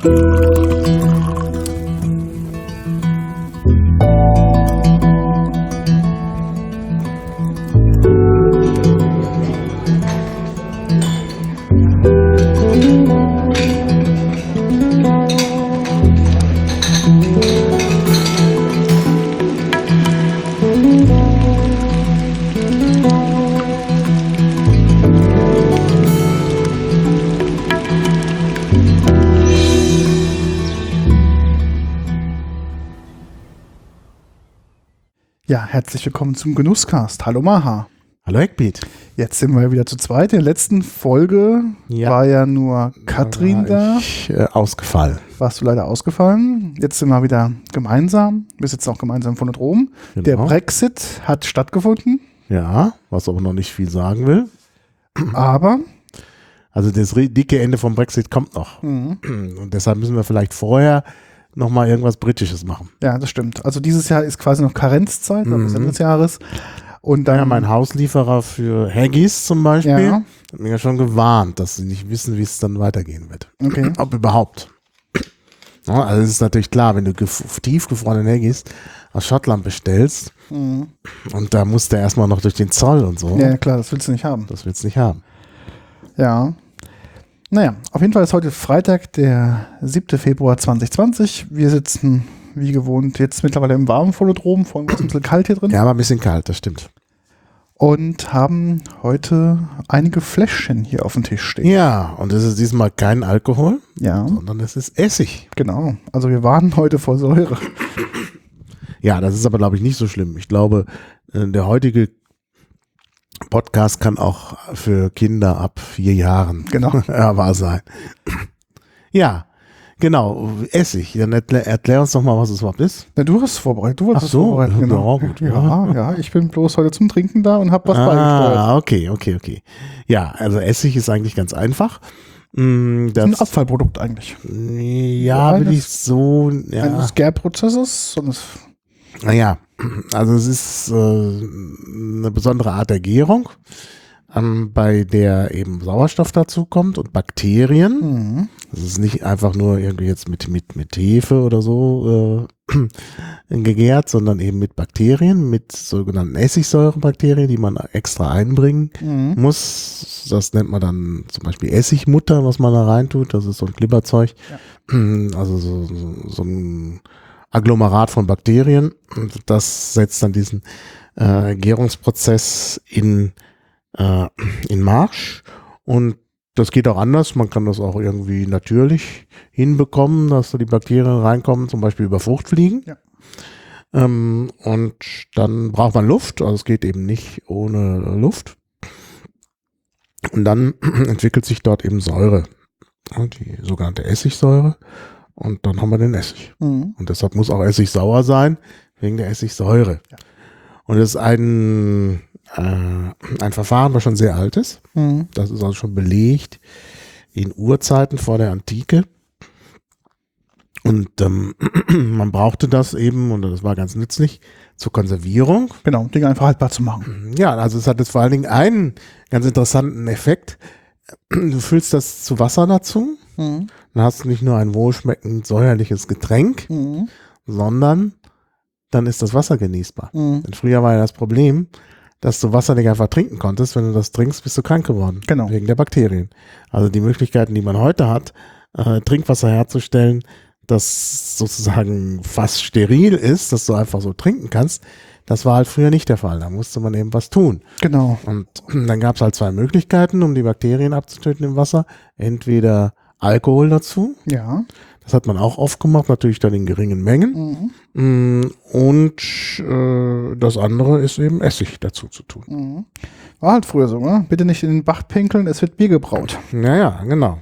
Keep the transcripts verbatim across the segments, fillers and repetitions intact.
Ja, herzlich willkommen zum Genusscast. Hallo Maha. Hallo Eckbeat. Jetzt sind wir wieder zu zweit. In der letzten Folge ja. war ja nur Katrin da. Ich, äh, ausgefallen. Warst du leider ausgefallen. Jetzt sind wir wieder gemeinsam. Wir sitzen auch gemeinsam vorne drum. Genau. Der Brexit hat stattgefunden. Ja, was aber noch nicht viel sagen will. Aber also das dicke Ende vom Brexit kommt noch. Mhm. Und deshalb müssen wir vielleicht vorher nochmal irgendwas Britisches machen. Ja, das stimmt. Also dieses Jahr ist quasi noch Karenzzeit, mhm. bis Ende des Jahres. Und dann, ja, mein Hauslieferer für Haggis zum Beispiel ja. hat mir ja schon gewarnt, dass sie nicht wissen, wie es dann weitergehen wird. Okay. Ob überhaupt. Ja, also es ist natürlich klar, wenn du gef- tiefgefrorene Haggis aus Schottland bestellst mhm. und da musst du erstmal noch durch den Zoll und so. Ja, klar, das willst du nicht haben. Das willst du nicht haben. Ja. Naja, auf jeden Fall ist heute Freitag, der siebter Februar zweitausendzwanzig. Wir sitzen, wie gewohnt, jetzt mittlerweile im warmen Volodrom. Vorhin war es ein bisschen kalt hier drin. Ja, aber ein bisschen kalt, das stimmt. Und haben heute einige Fläschchen hier auf dem Tisch stehen. Ja, und es ist diesmal kein Alkohol, ja. sondern es ist Essig. Genau, also wir warnen heute vor Säure. Ja, das ist aber, glaube ich, nicht so schlimm. Ich glaube, der heutige Podcast kann auch für Kinder ab vier Jahren genau. wahr sein. Ja, genau, Essig. Dann erklär, erklär uns doch mal, was es überhaupt ist. Na, du hast es vorbereitet. Du Ach so, vorbereitet, genau. ja, gut. Ja, ja, ich bin bloß heute zum Trinken da und habe was ah, beigesteuert. Ah, okay, okay, okay. Ja, also Essig ist eigentlich ganz einfach. Das ist ein Abfallprodukt eigentlich. Ja, will ich so... Ja. Eines Gärprozesses. Naja, also es ist äh, eine besondere Art der Gärung, ähm, bei der eben Sauerstoff dazu kommt und Bakterien. Mhm. Das ist nicht einfach nur irgendwie jetzt mit, mit, mit Hefe oder so äh, gegärt, sondern eben mit Bakterien, mit sogenannten Essigsäurebakterien, die man extra einbringen mhm. muss. Das nennt man dann zum Beispiel Essigmutter, was man da reintut. Das ist so ein Glibberzeug. Ja. Also so, so, so ein Agglomerat von Bakterien, und das setzt dann diesen äh, Gärungsprozess in, äh, in Marsch, und das geht auch anders. Man kann das auch irgendwie natürlich hinbekommen, dass da die Bakterien reinkommen, zum Beispiel über Fruchtfliegen. Ja. Ähm, und dann braucht man Luft, also es geht eben nicht ohne Luft. Und dann entwickelt sich dort eben Säure, die sogenannte Essigsäure. Und dann haben wir den Essig. Mhm. Und deshalb muss auch Essig sauer sein, wegen der Essigsäure. Ja. Und das ist ein, äh, ein Verfahren, was schon sehr alt ist. Mhm. Das ist also schon belegt in Urzeiten vor der Antike. Und ähm, man brauchte das eben, und das war ganz nützlich, zur Konservierung. Genau, Dinge einfach haltbar zu machen. Ja, also es hat jetzt vor allen Dingen einen ganz interessanten Effekt. Du füllst das zu Wasser dazu. Mhm. Dann hast du nicht nur ein wohlschmeckend säuerliches Getränk, mhm. sondern dann ist das Wasser genießbar. Mhm. Denn früher war ja das Problem, dass du Wasser nicht einfach trinken konntest. Wenn du das trinkst, bist du krank geworden. Genau. Wegen der Bakterien. Also die Möglichkeiten, die man heute hat, äh, Trinkwasser herzustellen, das sozusagen fast steril ist, dass du einfach so trinken kannst, das war halt früher nicht der Fall. Da musste man eben was tun. Genau. Und dann gab es halt zwei Möglichkeiten, um die Bakterien abzutöten im Wasser. Entweder Alkohol dazu. Ja. Das hat man auch oft gemacht, natürlich dann in geringen Mengen. Mhm. Und äh, das andere ist eben Essig dazu zu tun. Mhm. War halt früher so, ne? Bitte nicht in den Bach pinkeln, es wird Bier gebraut. Naja, genau.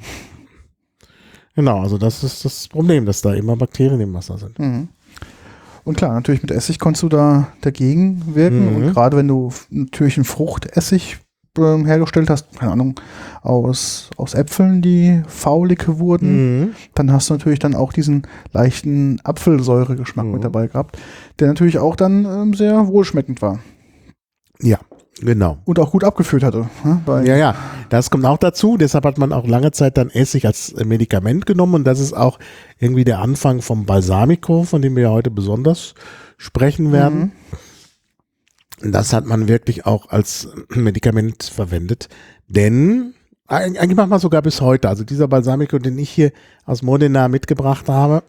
Genau, also das ist das Problem, dass da immer Bakterien im Wasser sind. Mhm. Und klar, natürlich mit Essig konntest du da dagegen wirken. Mhm. Und gerade wenn du natürlich einen Fruchtessig äh, hergestellt hast, keine Ahnung, aus, aus Äpfeln, die faulig wurden, mhm. dann hast du natürlich dann auch diesen leichten Apfelsäuregeschmack mhm. mit dabei gehabt, der natürlich auch dann ähm, sehr wohlschmeckend war. Ja, genau. Und auch gut abgeführt hatte. Ne? Bei ja, ja. Das kommt auch dazu, deshalb hat man auch lange Zeit dann Essig als Medikament genommen und das ist auch irgendwie der Anfang vom Balsamico, von dem wir ja heute besonders sprechen werden. Mhm. Das hat man wirklich auch als Medikament verwendet, denn eigentlich macht man sogar bis heute, also dieser Balsamico, den ich hier aus Modena mitgebracht habe,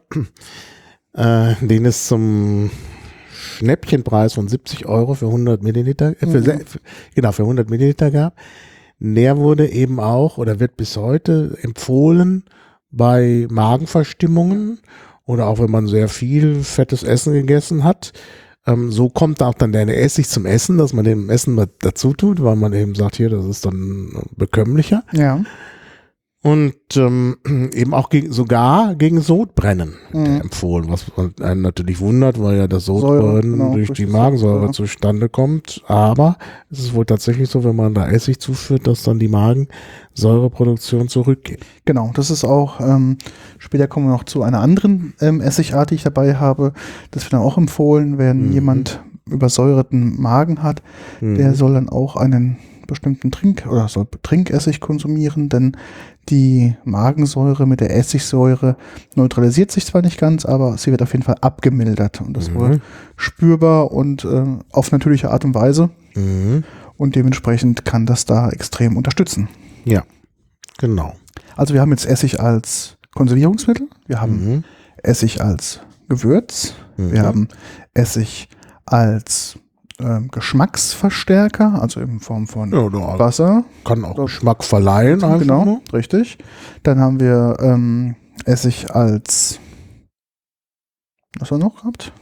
äh, den es zum Schnäppchenpreis von siebzig Euro für hundert Milliliter, äh, für, mhm. für, genau, für hundert Milliliter gab. Der wurde eben auch oder wird bis heute empfohlen bei Magenverstimmungen oder auch wenn man sehr viel fettes Essen gegessen hat. Ähm, so kommt auch dann der Essig zum Essen, dass man dem Essen dazu tut, weil man eben sagt, hier, das ist dann bekömmlicher. Ja. Und ähm, eben auch gegen, sogar gegen Sodbrennen mhm. empfohlen, was einen natürlich wundert, weil ja das Sodbrennen genau, durch, durch die Magensäure ja. zustande kommt. Aber es ist wohl tatsächlich so, wenn man da Essig zuführt, dass dann die Magensäureproduktion zurückgeht. Genau, das ist auch, ähm, später kommen wir noch zu einer anderen ähm, Essigart, die ich dabei habe. Das wird dann auch empfohlen, wenn mhm. jemand übersäuerten Magen hat, mhm. der soll dann auch einen bestimmten Trink oder soll Trinkessig konsumieren, denn die Magensäure mit der Essigsäure neutralisiert sich zwar nicht ganz, aber sie wird auf jeden Fall abgemildert und das mhm. wird spürbar und äh, auf natürliche Art und Weise mhm. und dementsprechend kann das da extrem unterstützen. Ja, genau. Also wir haben jetzt Essig als Konservierungsmittel, wir haben mhm. Essig als Gewürz, mhm. wir haben Essig als Ähm, Geschmacksverstärker, also in Form von ja, Wasser. Kann auch Geschmack verleihen. Also genau, nur. Richtig. Dann haben wir ähm, Essig als, was haben wir noch gehabt?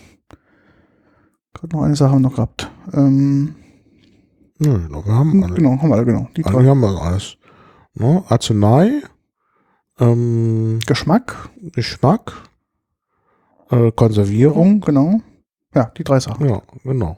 Gerade noch eine Sache haben wir noch gehabt. Ähm, ja, wir haben alle. Genau, haben wir alle, genau. Die drei haben wir alles. Ne? Arznei, ähm, Geschmack, Geschmack, äh, Konservierung. Genau. Ja, die drei Sachen. Ja, genau.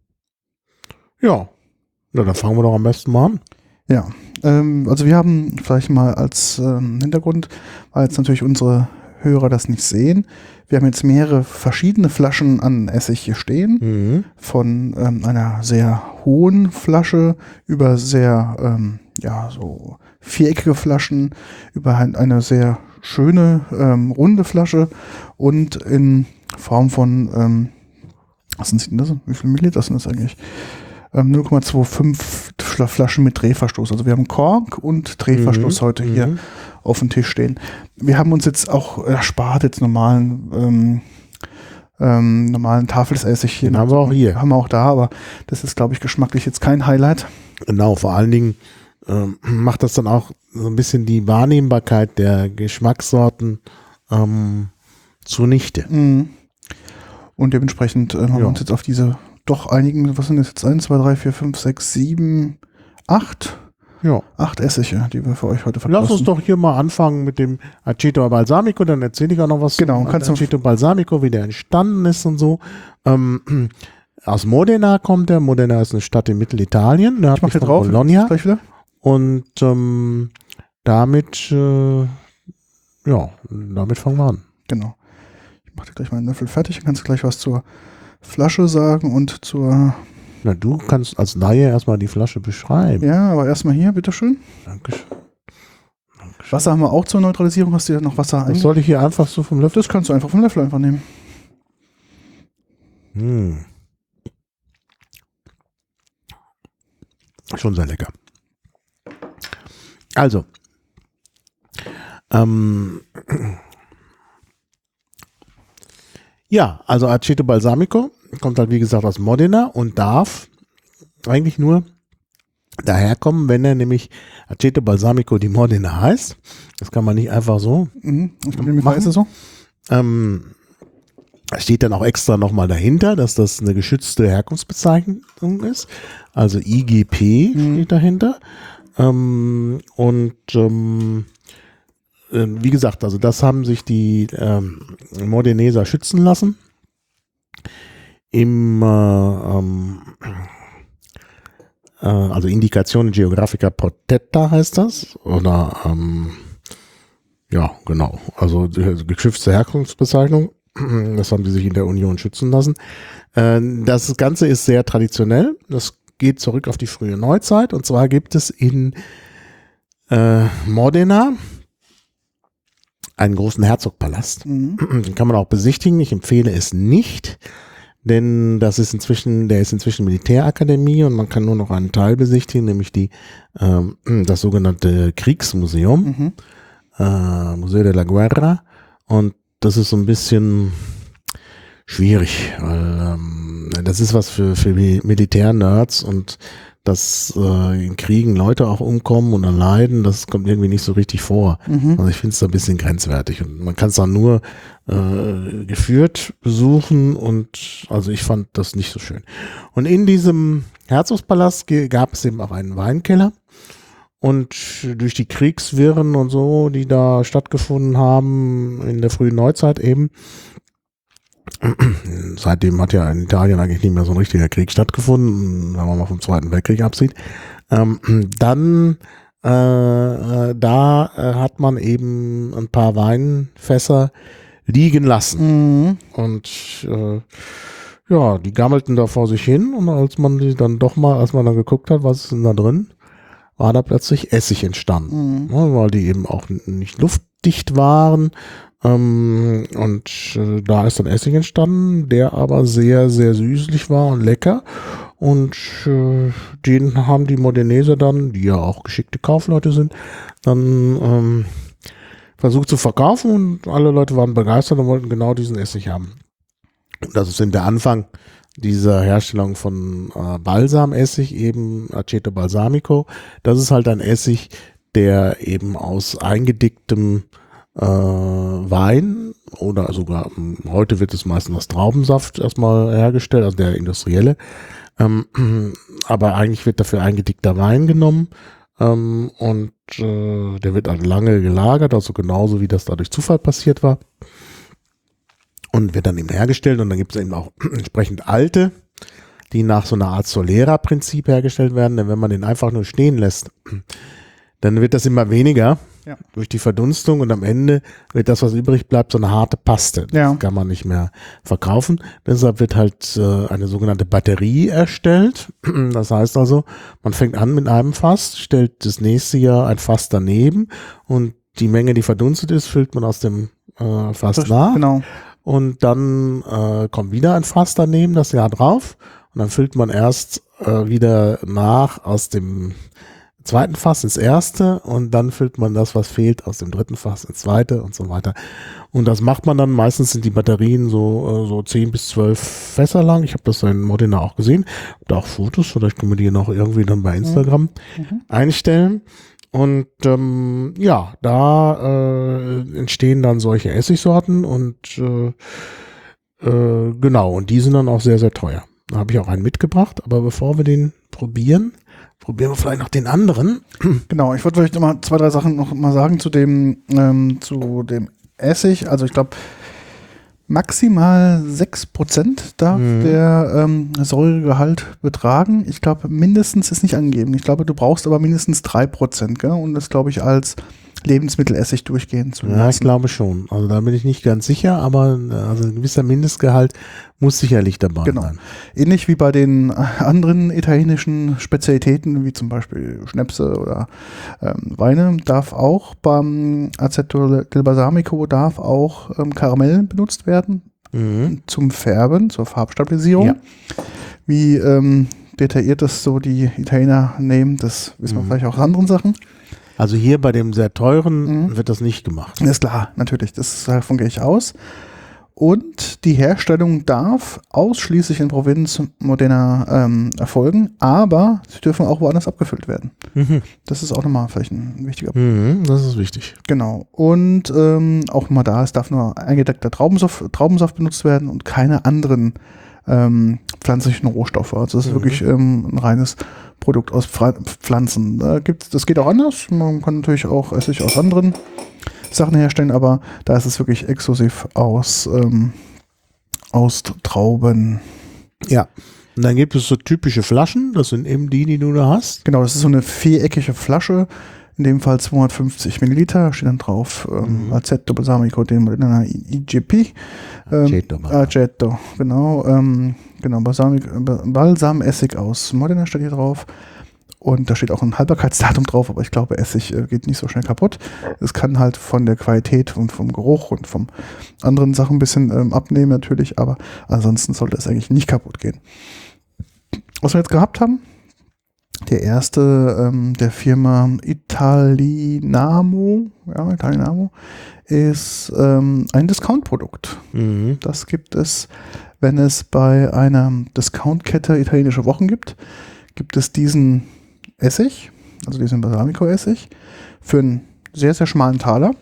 Ja, na, dann fangen wir doch am besten mal an. Ja, ähm, also wir haben vielleicht mal als ähm, Hintergrund, weil jetzt natürlich unsere Hörer das nicht sehen, wir haben jetzt mehrere verschiedene Flaschen an Essig hier stehen, mhm. von ähm, einer sehr hohen Flasche über sehr, ähm, ja, so viereckige Flaschen, über eine sehr schöne, ähm, runde Flasche und in Form von, ähm, was sind das? Wie viele Milliliter sind das eigentlich? null Komma fünfundzwanzig Flaschen mit Drehverstoß. Also wir haben Kork und Drehverstoß mhm. heute hier mhm. auf dem Tisch stehen. Wir haben uns jetzt auch erspart, jetzt normalen ähm, ähm, normalen Tafelessig hier. Den haben wir auch hier. Haben wir auch da, aber das ist, glaube ich, geschmacklich jetzt kein Highlight. Genau, vor allen Dingen ähm, macht das dann auch so ein bisschen die Wahrnehmbarkeit der Geschmackssorten ähm, zunichte. Mhm. Und dementsprechend äh, haben ja. wir uns jetzt auf diese doch einigen, was sind das jetzt? eins, zwei, drei, vier, fünf, sechs, sieben, acht Ja. Acht Essige, die wir für euch heute verkosten. Lass uns doch hier mal anfangen mit dem Aceto Balsamico, dann erzähle ich auch noch was genau, zum Aceto Balsamico, wie der entstanden ist und so. Ähm, aus Modena kommt der. Modena ist eine Stadt in Mittelitalien. Da ich mach hier von drauf. Bologna. Gleich wieder. Und ähm, damit, äh, ja, damit fangen wir an. Genau. Ich mache dir gleich mal einen Löffel fertig und kannst gleich was zur Flasche sagen und zur... Na, du kannst als Laie erstmal die Flasche beschreiben. Ja, aber erstmal hier, bitteschön. Dankeschön. Dankeschön. Wasser haben wir auch zur Neutralisierung. Hast du ja noch Wasser ein? Das soll ich hier einfach so vom Löffel? Das kannst du einfach vom Löffel einfach nehmen. Hm. Schon sehr lecker. Also, ähm, ja, also Aceto Balsamico kommt halt wie gesagt aus Modena und darf eigentlich nur daherkommen, wenn er nämlich Aceto Balsamico di Modena heißt. Das kann man nicht einfach so mhm. Ich glaube, mit ist es so. Ähm, steht dann auch extra nochmal dahinter, dass das eine geschützte Herkunftsbezeichnung ist. Also I G P mhm. steht dahinter. Ähm, und ähm, äh, wie gesagt, also das haben sich die ähm, Modeneser schützen lassen. Im äh, ähm, äh, also Indicazione Geographica Protetta heißt das. Oder ähm, ja, genau. Also geschützte Herkunftsbezeichnung. Das haben sie sich in der Union schützen lassen. Äh, das Ganze ist sehr traditionell. Das geht zurück auf die frühe Neuzeit. Und zwar gibt es in äh, Modena, einen großen Herzogpalast. Mhm. Den kann man auch besichtigen. Ich empfehle es nicht, denn das ist inzwischen, der ist inzwischen Militärakademie und man kann nur noch einen Teil besichtigen, nämlich die, ähm, das sogenannte Kriegsmuseum, mhm. äh, Museo de la Guerra. Und das ist so ein bisschen schwierig, weil ähm, das ist was für, für Militär-Nerds und dass äh, in Kriegen Leute auch umkommen und dann leiden, das kommt irgendwie nicht so richtig vor. Mhm. Also ich finde es da ein bisschen grenzwertig und man kann es dann nur äh, geführt besuchen und also ich fand das nicht so schön. Und in diesem Herzogspalast gab es eben auch einen Weinkeller und durch die Kriegswirren und so, die da stattgefunden haben in der frühen Neuzeit eben, seitdem hat ja in Italien eigentlich nicht mehr so ein richtiger Krieg stattgefunden, wenn man mal vom Zweiten Weltkrieg absieht. Ähm, dann äh, da äh, hat man eben ein paar Weinfässer liegen lassen. Mhm. Und äh, ja, die gammelten da vor sich hin und als man die dann doch mal, als man dann geguckt hat, was ist denn da drin, war da plötzlich Essig entstanden. Mhm. Ja, weil die eben auch nicht luftdicht waren. Ähm, und äh, da ist dann Essig entstanden, der aber sehr, sehr süßlich war und lecker. Und äh, den haben die Modeneser dann, die ja auch geschickte Kaufleute sind, dann ähm, versucht zu verkaufen und alle Leute waren begeistert und wollten genau diesen Essig haben. Und das ist in der Anfang dieser Herstellung von äh, Balsamessig, eben Aceto Balsamico. Das ist halt ein Essig, der eben aus eingedicktem Äh, Wein oder sogar heute wird es meistens aus Traubensaft erstmal hergestellt, also der industrielle, ähm, aber eigentlich wird dafür eingedickter Wein genommen ähm, und äh, der wird halt lange gelagert, also genauso wie das da durch Zufall passiert war und wird dann eben hergestellt und dann gibt es eben auch entsprechend alte, die nach so einer Art Solera-Prinzip hergestellt werden, denn wenn man den einfach nur stehen lässt, dann wird das immer weniger. Ja. Durch die Verdunstung und am Ende wird das, was übrig bleibt, so eine harte Paste. Das ja. kann man nicht mehr verkaufen. Deshalb wird halt äh, eine sogenannte Batterie erstellt. Das heißt also, man fängt an mit einem Fass, stellt das nächste Jahr ein Fass daneben und die Menge, die verdunstet ist, füllt man aus dem äh, Fass das, nach. Genau. Und dann äh, kommt wieder ein Fass daneben, das Jahr drauf. Und dann füllt man erst äh, wieder nach aus dem zweiten Fass ins erste und dann füllt man das, was fehlt, aus dem dritten Fass ins zweite und so weiter. Und das macht man dann, meistens sind die Batterien so, so zehn bis zwölf Fässer lang. Ich habe das in Modena auch gesehen. Da auch Fotos, vielleicht können wir die noch irgendwie dann bei Instagram mhm. einstellen. Und ähm, ja, da äh, entstehen dann solche Essigsorten und äh, äh, genau, und die sind dann auch sehr, sehr teuer. Da habe ich auch einen mitgebracht, aber bevor wir den probieren, probieren wir vielleicht noch den anderen. Genau, ich wollte vielleicht noch mal zwei, drei Sachen noch mal sagen zu dem, ähm, zu dem Essig. Also ich glaube, maximal sechs Prozent darf mhm. der ähm, Säuregehalt betragen. Ich glaube, mindestens ist nicht angegeben. Ich glaube, du brauchst aber mindestens drei Prozent, gell? Und das glaube ich als Lebensmittelessig durchgehen zu lassen. Ja, ich glaube schon. Also da bin ich nicht ganz sicher, aber also ein gewisser Mindestgehalt muss sicherlich dabei genau. sein. Ähnlich wie bei den anderen italienischen Spezialitäten, wie zum Beispiel Schnäpse oder ähm, Weine, darf auch beim Aceto del Balsamico darf auch ähm, Karamell benutzt werden mhm. zum Färben, zur Farbstabilisierung. Ja. Wie ähm, detailliert das so die Italiener nehmen, das wissen wir mhm. vielleicht auch aus anderen Sachen. Also hier bei dem sehr teuren mhm. wird das nicht gemacht. Das ist klar, natürlich, das davon gehe ich aus. Und die Herstellung darf ausschließlich in Provinz Modena ähm, erfolgen, aber sie dürfen auch woanders abgefüllt werden. Mhm. Das ist auch nochmal vielleicht ein wichtiger Punkt. Mhm, das ist wichtig. Genau. Und ähm, auch mal da, es darf nur eingedeckter Traubensaft, Traubensaft benutzt werden und keine anderen ähm, pflanzlichen Rohstoffe. Also das ist mhm. wirklich ähm, ein reines Produkt aus Pflanzen. Da gibt's, das geht auch anders. Man kann natürlich auch Essig aus anderen Sachen herstellen, aber da ist es wirklich exklusiv aus, ähm, aus Trauben. Ja. Und dann gibt es so typische Flaschen. Das sind eben die, die du da hast. Genau, das ist so eine viereckige Flasche. In dem Fall zweihundertfünfzig Milliliter. Steht dann drauf ähm, mhm. Aceto Balsamico in einer I G P. Ähm, Aceto. Aceto, genau. Ähm, genau, Balsamic, Balsamessig aus Modena steht hier drauf. Und da steht auch ein Haltbarkeitsdatum drauf, aber ich glaube, Essig äh, geht nicht so schnell kaputt. Es kann halt von der Qualität und vom Geruch und vom anderen Sachen ein bisschen ähm, abnehmen natürlich, aber ansonsten sollte es eigentlich nicht kaputt gehen. Was wir jetzt gehabt haben, der erste ähm, der Firma Italinamo, ja, Italinamo, ist ähm, ein Discount-Produkt. Mhm. Das gibt es, wenn es bei einer Discount-Kette italienische Wochen gibt, gibt es diesen Essig, also diesen Balsamico-Essig, für einen sehr, sehr schmalen Taler.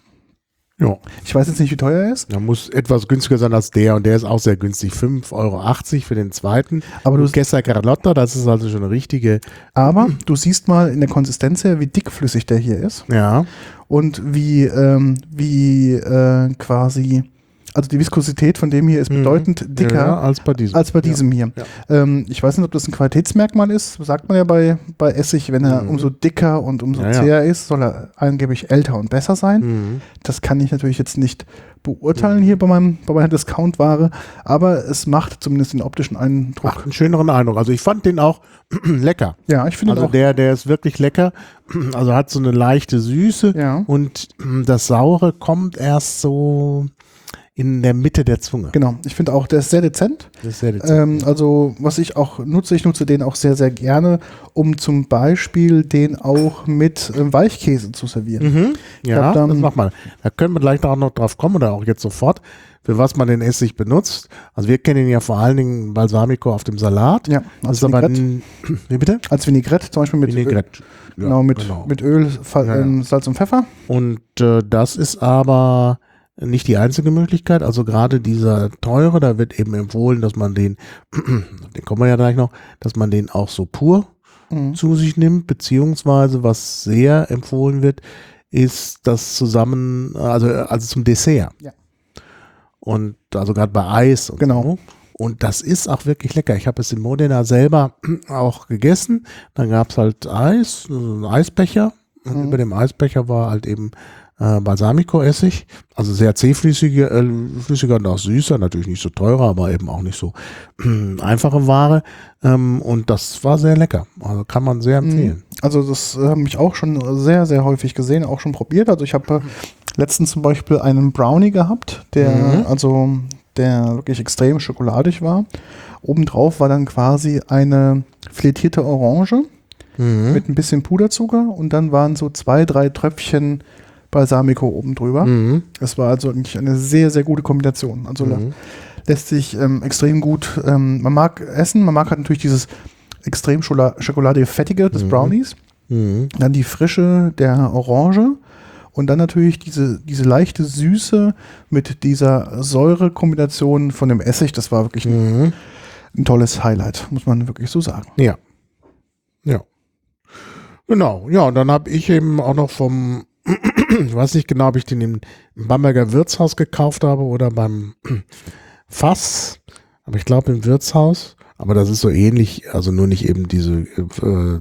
Ja. Ich weiß jetzt nicht, wie teuer er ist. Der muss etwas günstiger sein als der und der ist auch sehr günstig. fünf Euro achtzig für den zweiten. Aber du Gessa Carlotta, das ist also schon eine richtige. Aber du siehst mal in der Konsistenz her, wie dickflüssig der hier ist. Ja. Und wie, ähm, wie äh, quasi, also die Viskosität von dem hier ist bedeutend Mhm. dicker ja, als bei diesem, als bei diesem ja. hier. Ja. Ähm, ich weiß nicht, ob das ein Qualitätsmerkmal ist, sagt man ja bei, bei Essig, wenn er Mhm. umso dicker und umso Ja, zäher ja. ist, soll er angeblich älter und besser sein. Mhm. Das kann ich natürlich jetzt nicht beurteilen Mhm. hier bei, meinem, bei meiner Discount-Ware, aber es macht zumindest den optischen Eindruck. Macht einen schöneren Eindruck. Also ich fand den auch lecker. Ja, ich finde Also auch. der, der ist wirklich lecker. Also hat so eine leichte Süße Ja. und das Saure kommt erst so in der Mitte der Zunge. Genau, ich finde auch, der ist sehr dezent. Das ist sehr dezent. Ähm, also was ich auch nutze, ich nutze den auch sehr, sehr gerne, um zum Beispiel den auch mit ähm, Weichkäse zu servieren. Mhm. Ja, hab dann- das mach mal. Da können wir gleich auch noch drauf kommen oder auch jetzt sofort, für was man den Essig benutzt. Also wir kennen ihn ja vor allen Dingen Balsamico auf dem Salat. Ja, das als ist aber Vinaigrette. ein, wie bitte? Als Vinaigrette, zum Beispiel mit, Öl, Vinaigrette. Ja, genau, mit, genau. mit Öl, Fa- Ja, ja. ähm, Salz und Pfeffer. Und äh, das ist aber nicht die einzige Möglichkeit. Also gerade dieser teure, da wird eben empfohlen, dass man den, den kommen wir ja gleich noch, dass man den auch so pur Mhm. zu sich nimmt, beziehungsweise was sehr empfohlen wird, ist das zusammen, also, also zum Dessert. Ja. Und also gerade bei Eis und Genau. so. Und das ist auch wirklich lecker. Ich habe es in Modena selber auch gegessen. Dann gab es halt Eis, so einen Eisbecher. Und Mhm. über dem Eisbecher war halt eben äh, Balsamico-Essig. Also sehr zähflüssiger äh, flüssiger und auch süßer. Natürlich nicht so teurer, aber eben auch nicht so äh, einfache Ware. Ähm, und das war sehr lecker. Also kann man sehr empfehlen. Also das äh, habe ich auch schon sehr, sehr häufig gesehen, auch schon probiert. Also ich habe äh, letztens zum Beispiel einen Brownie gehabt, der Mhm. also der wirklich extrem schokoladig war. Obendrauf war dann quasi eine filetierte Orange Mhm. mit ein bisschen Puderzucker und dann waren so zwei, drei Tröpfchen Balsamico oben drüber. Mhm. Das war also eigentlich eine sehr, sehr gute Kombination. Also Mhm. lässt sich ähm, extrem gut, ähm, man mag essen, man mag halt natürlich dieses extrem schola- schokoladige Fettige des Mhm. Brownies, Mhm. dann die Frische der Orange und dann natürlich diese, diese leichte Süße mit dieser Säure-Kombination von dem Essig. Das war wirklich ein, Mhm. ein tolles Highlight, muss man wirklich so sagen. Ja. Ja. Genau. Ja, und dann habe ich eben auch noch vom, ich weiß nicht genau, ob ich den im Bamberger Wirtshaus gekauft habe oder beim Fass, aber ich glaube im Wirtshaus. Aber das ist so ähnlich, also nur nicht eben diese, äh,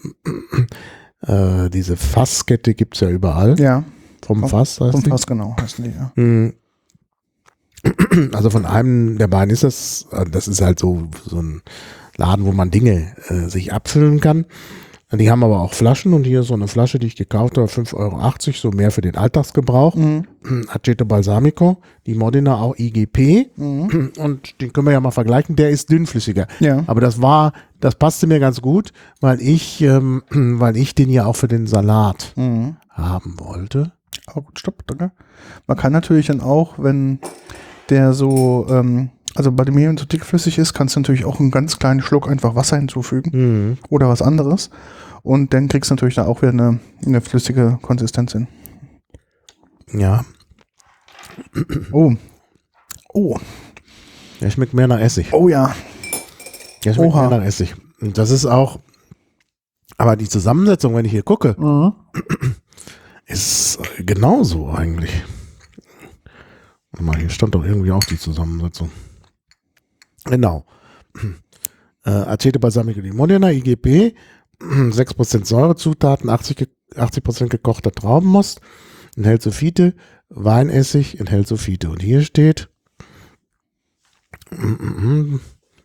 äh, diese Fasskette gibt es ja überall. Ja, Vom vom- Fass heißt vom die. Fass genau heißen die, ja. Mhm. Also von einem der beiden ist das, äh, das ist halt so, so ein Laden, wo man Dinge äh, sich abfüllen kann. Die haben aber auch Flaschen und hier ist so eine Flasche, die ich gekauft habe, fünf Euro achtzig, so mehr für den Alltagsgebrauch. Mhm. Aceto Balsamico, die Modena auch I G P Mhm. und den können wir ja mal vergleichen, der ist dünnflüssiger. Ja. Aber das war, das passte mir ganz gut, weil ich, ähm, weil ich den ja auch für den Salat Mhm. haben wollte. Aber gut, stopp, danke. Man kann natürlich dann auch, wenn der so, ähm, also bei dem Mehl so dickflüssig ist, kannst du natürlich auch einen ganz kleinen Schluck einfach Wasser hinzufügen Mhm. oder was anderes. Und dann kriegst du natürlich da auch wieder eine, eine flüssige Konsistenz hin. Ja, Oh. Oh. der schmeckt mehr nach Essig. Oh ja. Der schmeckt Oha. mehr nach Essig. Und das ist auch, aber die Zusammensetzung, wenn ich hier gucke, Mhm. ist genauso eigentlich. Warte mal, hier stand doch irgendwie auch die Zusammensetzung. Genau. Äh, Aceto Balsamico di Modena, I G P, sechs Prozent Säurezutaten, achtzig ge- achtzig Prozent gekochter Traubenmost, enthält Sulfite, Weinessig, enthält Sulfite. Und hier steht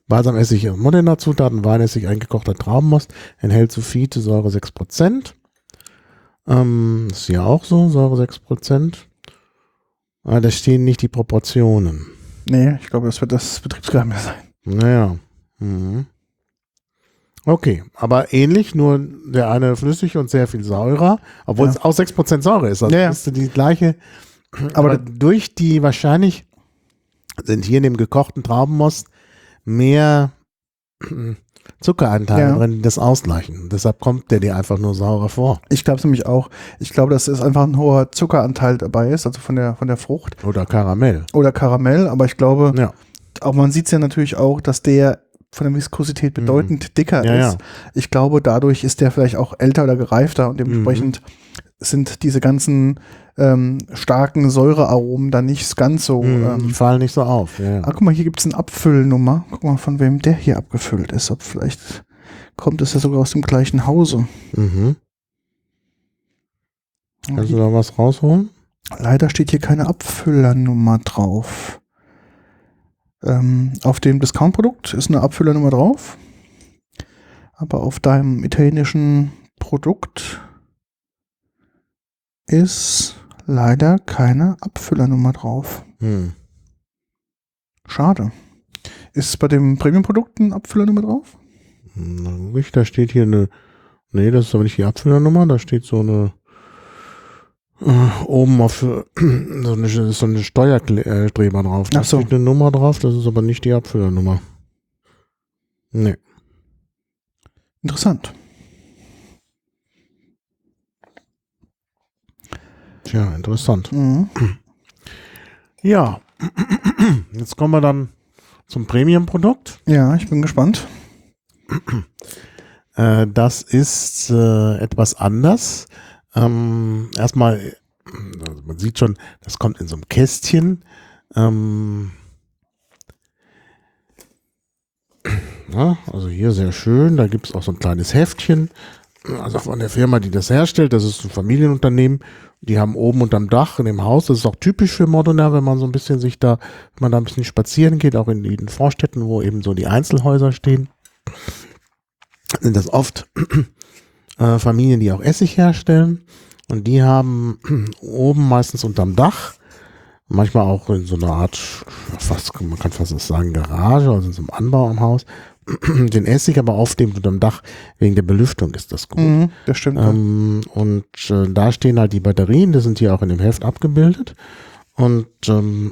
Balsamessig und Modena-Zutaten, Weinessig, eingekochter Traubenmost, enthält Sulfite, Säure sechs Prozent. Ähm, ist hier auch so, Säure sechs Prozent. Aber da stehen nicht die Proportionen. Nee, ich glaube, das wird das Betriebsgeheimnis sein. Naja. Mhm. Okay, aber ähnlich, nur der eine flüssig und sehr viel saurer, obwohl ja. es auch sechs Prozent Säure ist. Also ja, ja. ist die gleiche. Aber, aber durch die, wahrscheinlich sind hier in dem gekochten Traubenmost mehr Zuckeranteile ja. drin, die das ausgleichen. Deshalb kommt der dir einfach nur saurer vor. Ich glaube es nämlich auch. Ich glaube, dass es einfach ein hoher Zuckeranteil dabei ist, also von der, von der Frucht. Oder Karamell. Oder Karamell, aber ich glaube, ja. auch man sieht es ja natürlich auch, dass der von der Viskosität bedeutend mhm. dicker ja, ist. Ja. Ich glaube, dadurch ist der vielleicht auch älter oder gereifter und dementsprechend mhm. sind diese ganzen ähm, starken Säurearomen dann nicht ganz so. Mhm, ähm, die fallen nicht so auf. Ja. Ah, guck mal, hier gibt es eine Abfüllnummer. Guck mal, von wem der hier abgefüllt ist. Ob vielleicht kommt es ja sogar aus dem gleichen Hause. Mhm. Kannst du da was rausholen? Leider steht hier keine Abfüllernummer drauf. Ähm, auf dem Discount-Produkt ist eine Abfüllernummer drauf. Aber auf deinem italienischen Produkt ist leider keine Abfüllernummer drauf. Hm. Schade. Ist bei dem Premium-Produkt eine Abfüllernummer drauf? Na, da steht hier eine. Nee, das ist aber nicht die Abfüllernummer. Da steht so eine. Äh, oben auf so eine, so eine Steuerstreber drauf. Da Ach so. steht eine Nummer drauf, das ist aber nicht die Abfüllernummer. Nee. Interessant. Tja, interessant. Mhm. Ja. Jetzt kommen wir dann zum Premium-Produkt. Ja, ich bin gespannt. Äh, das ist äh, etwas anders. Ähm, erstmal, also man sieht schon, das kommt in so einem Kästchen. Ähm, ja, also hier sehr schön, da gibt es auch so ein kleines Heftchen. Also von der Firma, die das herstellt, das ist ein Familienunternehmen. Die haben oben unterm Dach in dem Haus, das ist auch typisch für Modena, wenn man so ein bisschen sich da, wenn man da ein bisschen spazieren geht, auch in den Vorstädten, wo eben so die Einzelhäuser stehen, sind das oft Äh, Familien, die auch Essig herstellen, und die haben oben meistens unterm Dach, manchmal auch in so einer Art, fast, man kann fast sagen Garage, also in so einem Anbau am Haus, den Essig, aber auf dem unterm Dach wegen der Belüftung ist das gut. Mhm, das stimmt. Ähm, und äh, da stehen halt die Batterien, die sind hier auch in dem Heft abgebildet, und ähm,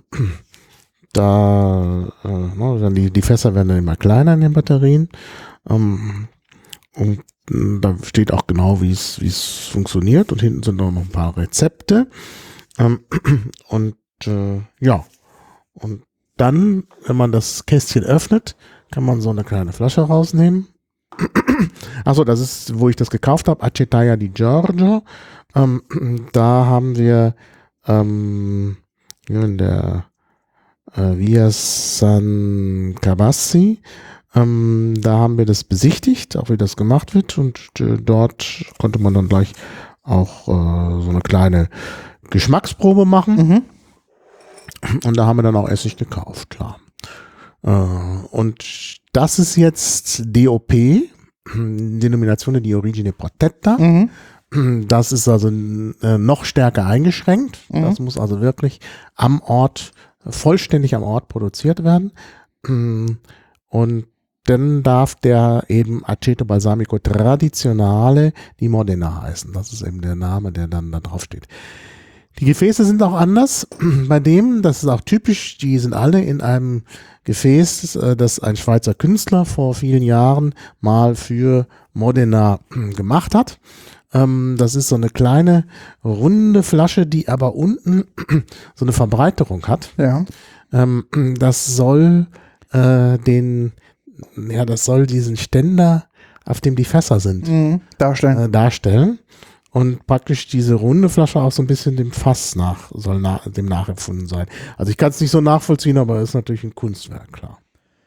da äh, ne, dann die, die Fässer werden dann immer kleiner in den Batterien, ähm, und da steht auch genau, wie es wie es funktioniert, und hinten sind auch noch ein paar Rezepte. Ähm, und äh, ja, und dann, wenn man das Kästchen öffnet, kann man so eine kleine Flasche rausnehmen. Achso, das ist, wo ich das gekauft habe, Acetaia di Giorgio. Ähm, da haben wir ähm, in der äh, Via San Cabassi, Ähm, da haben wir das besichtigt, auch wie das gemacht wird, und äh, dort konnte man dann gleich auch äh, so eine kleine Geschmacksprobe machen. Mhm. Und da haben wir dann auch Essig gekauft, klar. Äh, und das ist jetzt D O P, Denominazione di Origine Protetta. Mhm. Das ist also äh, noch stärker eingeschränkt. Mhm. Das muss also wirklich am Ort, vollständig am Ort produziert werden. Und dann darf der eben Aceto Balsamico Tradizionale di Modena heißen. Das ist eben der Name, der dann da drauf steht. Die Gefäße sind auch anders. Bei dem, das ist auch typisch, die sind alle in einem Gefäß, das ein Schweizer Künstler vor vielen Jahren mal für Modena gemacht hat. Das ist so eine kleine, runde Flasche, die aber unten so eine Verbreiterung hat. Ja. Das soll äh, den Ja, das soll diesen Ständer, auf dem die Fässer sind, mhm, darstellen. Äh, darstellen. Und praktisch diese runde Flasche auch so ein bisschen dem Fass nach, soll nach, dem nachempfunden sein. Also ich kann es nicht so nachvollziehen, aber es ist natürlich ein Kunstwerk, klar.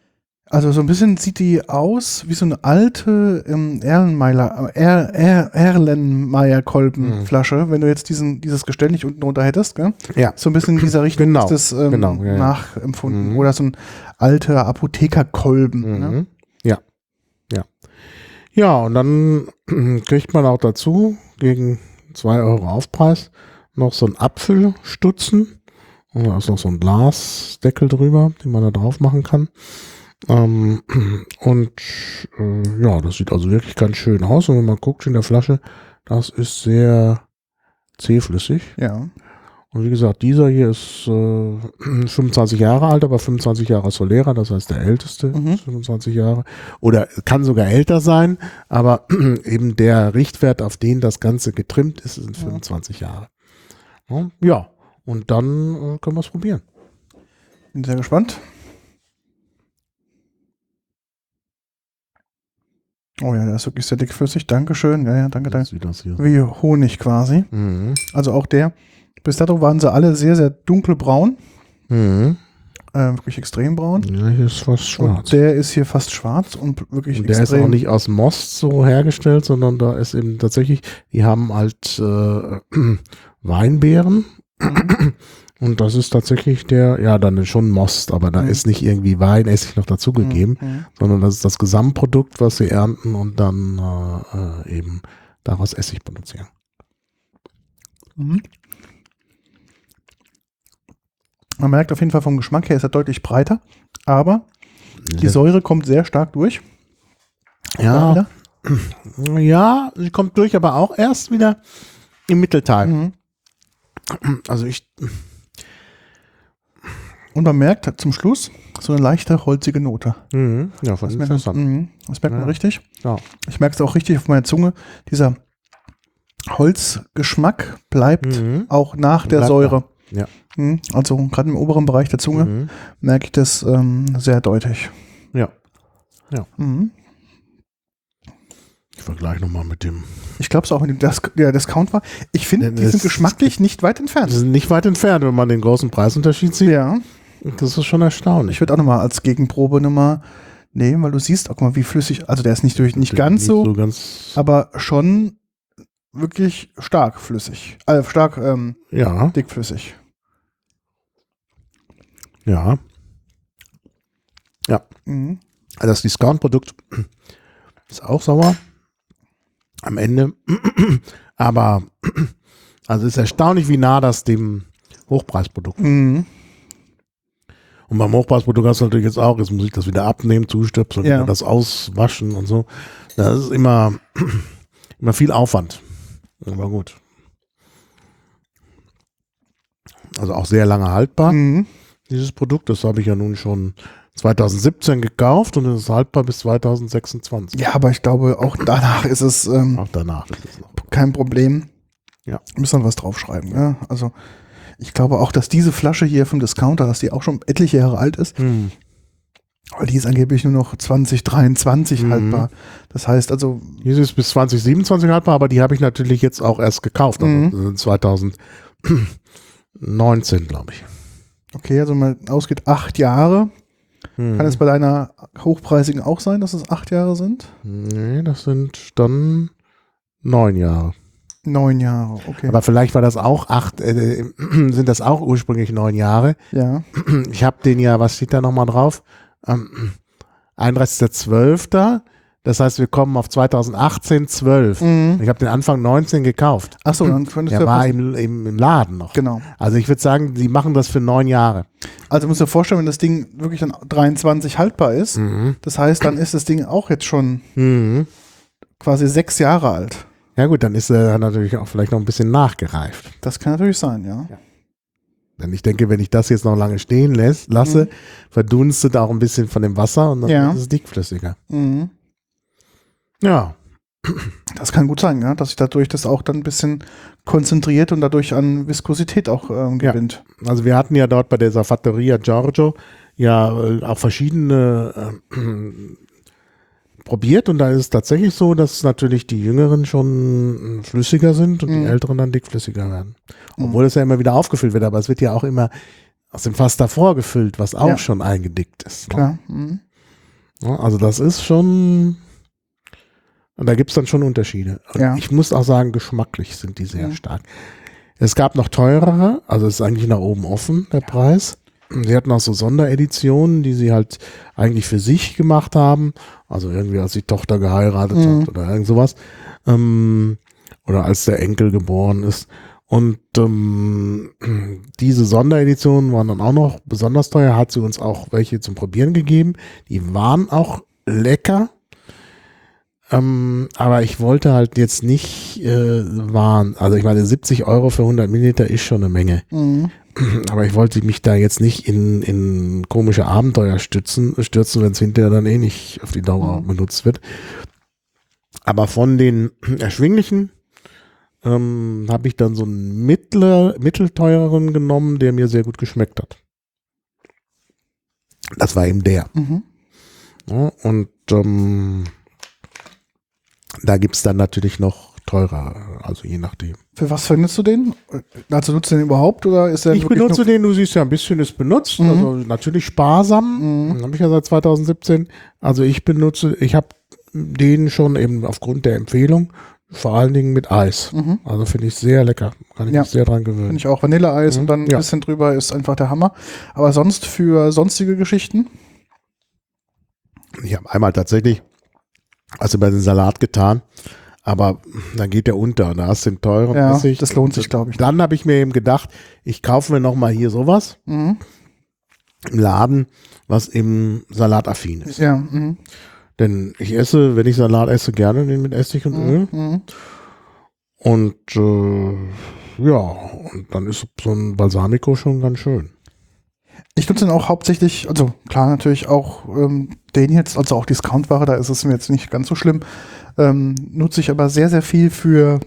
Also so ein bisschen sieht die aus wie so eine alte ähm, Erlenmeyer, er, er, Erlenmeyer-Kolbenflasche, mhm. wenn du jetzt diesen, dieses Gestell nicht unten drunter hättest, gell? Ja. So ein bisschen in dieser Richtung genau. ist das ähm, genau. Ja, nachempfunden. Mhm. Oder so ein alter Apothekerkolben. Mhm. Ne? Ja. Ja. Ja, und dann kriegt man auch dazu gegen zwei Euro Aufpreis noch so einen Apfelstutzen. Und da ist noch so ein Glasdeckel drüber, den man da drauf machen kann. Ähm, und äh, ja, das sieht also wirklich ganz schön aus. Und wenn man guckt in der Flasche, das ist sehr zähflüssig. Ja. Und wie gesagt, dieser hier ist äh, fünfundzwanzig Jahre alt, aber fünfundzwanzig Jahre Solera, das heißt der älteste, Mhm. fünfundzwanzig Jahre. Oder kann sogar älter sein, aber eben der Richtwert, auf den das Ganze getrimmt ist, sind fünfundzwanzig Jahre. Ja, und dann äh, können wir es probieren. Bin sehr gespannt. Oh ja, der ist wirklich sehr dickflüssig. Dankeschön. Ja, ja, danke, danke. Wie, das hier wie Honig quasi. Mhm. Also auch der. Bis dato waren sie alle sehr, sehr dunkelbraun. Mhm. Äh, wirklich extrem braun. Ja, hier ist fast schwarz. Und der ist hier fast schwarz und wirklich und der extrem. ist auch nicht aus Most so hergestellt, sondern da ist eben tatsächlich, die haben halt äh, Weinbeeren. Und das ist tatsächlich der, ja, dann ist schon Most, aber da mhm. ist nicht irgendwie Weinessig noch dazugegeben, mhm. sondern das ist das Gesamtprodukt, was sie ernten und dann äh, eben daraus Essig produzieren. Mhm. Man merkt auf jeden Fall vom Geschmack her, ist er deutlich breiter, aber die das Säure kommt sehr stark durch. Ja, ja, sie kommt durch, aber auch erst wieder im Mittelteil. Mhm. Also ich... Und man merkt zum Schluss so eine leichte holzige Note. Mhm. Ja, das merkt, man, mh, das merkt ja. man richtig. Ja. Ich merke es auch richtig auf meiner Zunge. Dieser Holzgeschmack bleibt mhm. auch nach der bleibt Säure. Ja. Mhm. Also gerade im oberen Bereich der Zunge mhm. merke ich das ähm, sehr deutlich. Ja. Ja. Mhm. Ich vergleiche nochmal mit dem. Ich glaube es auch, mit dem Dis der Discount war. Ich finde, die sind geschmacklich nicht weit entfernt. Die sind nicht weit entfernt, wenn man den großen Preisunterschied sieht. Ja. Das ist schon erstaunlich. Ich würde auch nochmal als Gegenprobe nochmal nehmen, weil du siehst, guck mal, wie flüssig, also der ist nicht durch, nicht ganz nicht so, so ganz aber schon wirklich stark flüssig. Äh, stark ähm, ja. dickflüssig. Ja. Ja. Mhm. Also das Discount-Produkt ist auch sauer am Ende. Aber also es ist erstaunlich, wie nah das dem Hochpreisprodukt ist. Mhm. Und beim Hochpreisprodukt hast du natürlich jetzt auch, jetzt muss ich das wieder abnehmen, zustöpseln, ja. das auswaschen und so. Das ist immer, immer viel Aufwand. Aber gut. Also auch sehr lange haltbar, Mhm. dieses Produkt. Das habe ich ja nun schon zwanzig siebzehn gekauft und es ist haltbar bis zwanzig sechsundzwanzig. Ja, aber ich glaube, auch danach ist es ähm, auch danach ist es noch kein Problem. Ja. Wir müssen dann was draufschreiben. Ja? Also ich glaube auch, dass diese Flasche hier vom Discounter, dass die auch schon etliche Jahre alt ist, hm. weil die ist angeblich nur noch zwanzig dreiundzwanzig mhm. haltbar. Das heißt also... Die ist bis zwanzig siebenundzwanzig haltbar, aber die habe ich natürlich jetzt auch erst gekauft. Also mhm. zwanzig neunzehn, glaube ich. Okay, also mal ausgeht acht Jahre. Mhm. Kann es bei deiner hochpreisigen auch sein, dass es acht Jahre sind? Nee, das sind dann neun Jahre. Neun Jahre, okay. Aber vielleicht war das auch acht, äh, sind das auch ursprünglich neun Jahre. Ja. Ich habe den ja, was steht da nochmal drauf? Ähm, einunddreißigster zwölfter Das heißt, wir kommen auf zweitausendachtzehn zwölf Mhm. Ich habe den Anfang neunzehn gekauft. Achso, dann könntest Der du ja war fast- im, im, im Laden noch. Genau. Also ich würde sagen, die machen das für neun Jahre. Also musst du dir vorstellen, wenn das Ding wirklich dann dreiundzwanzig haltbar ist, Mhm. das heißt, dann ist das Ding auch jetzt schon Mhm. quasi sechs Jahre alt. Ja gut, dann ist er natürlich auch vielleicht noch ein bisschen nachgereift. Das kann natürlich sein, ja. Ja. Denn ich denke, wenn ich das jetzt noch lange stehen lässt, lasse, Mhm. verdunstet auch ein bisschen von dem Wasser und dann Ja. ist es dickflüssiger. Mhm. Ja. Das kann gut sein, ja, dass sich dadurch das auch dann ein bisschen konzentriert und dadurch an Viskosität auch ähm, Ja. gewinnt. Also wir hatten ja dort bei dieser Fattoria Giorgio ja äh, auch verschiedene äh, probiert und da ist es tatsächlich so, dass natürlich die Jüngeren schon flüssiger sind und Mhm. die Älteren dann dickflüssiger werden. Mhm. Obwohl es ja immer wieder aufgefüllt wird, aber es wird ja auch immer aus dem Fass davor gefüllt, was auch Ja. schon eingedickt ist. Ne? Klar. Mhm. Ja, also das ist schon, da gibt es dann schon Unterschiede. Ja. Ich muss auch sagen, geschmacklich sind die sehr Mhm. stark. Es gab noch teurere, also es ist eigentlich nach oben offen, der Preis. Sie hatten auch so Sondereditionen, die sie halt eigentlich für sich gemacht haben. Also irgendwie, als die Tochter geheiratet Mhm. hat oder irgend sowas. Ähm, oder als der Enkel geboren ist. Und ähm, diese Sondereditionen waren dann auch noch besonders teuer. Hat sie uns auch welche zum Probieren gegeben. Die waren auch lecker. Ähm, aber ich wollte halt jetzt nicht äh, waren, also ich meine siebzig Euro für hundert Milliliter ist schon eine Menge. Mhm. Aber ich wollte mich da jetzt nicht in, in komische Abenteuer stützen, stürzen, wenn es hinterher dann eh nicht auf die Dauer Mhm. benutzt wird. Aber von den erschwinglichen ähm, habe ich dann so einen mittler, mittelteureren genommen, der mir sehr gut geschmeckt hat. Das war eben der. Mhm. Ja, und ähm, da gibt es dann natürlich noch teurer, also je nachdem. Für was verwendest du den? Also nutzt du den überhaupt oder ist der Ich wirklich benutze nur- den, du siehst ja ein bisschen ist benutzt, Mhm. also natürlich sparsam, Mhm. habe ich ja seit zweitausendsiebzehn. Also ich benutze, ich habe den schon eben aufgrund der Empfehlung, vor allen Dingen mit Eis. Mhm. Also finde ich sehr lecker, kann ich Ja. mich sehr dran gewöhnen. Finde ich auch. Vanilleeis Mhm. und dann ein Ja. bisschen drüber ist einfach der Hammer. Aber sonst für sonstige Geschichten? Ich habe einmal tatsächlich, also bei den Salat getan, aber dann geht der unter, da hast du den teuren Ja, Essig. das lohnt sich, glaube ich. Dann habe ich mir eben gedacht, ich kaufe mir nochmal hier sowas Mhm. im Laden, was eben salataffin ist. Ja. Mhm. Denn ich esse, wenn ich Salat esse, gerne den mit Essig und Öl. Mhm. Und äh, ja, und dann ist so ein Balsamico schon ganz schön. Ich nutze den auch hauptsächlich, also klar natürlich auch ähm, den jetzt, also auch Discountware, da ist es mir jetzt nicht ganz so schlimm. Ähm, nutze ich aber sehr, sehr viel für,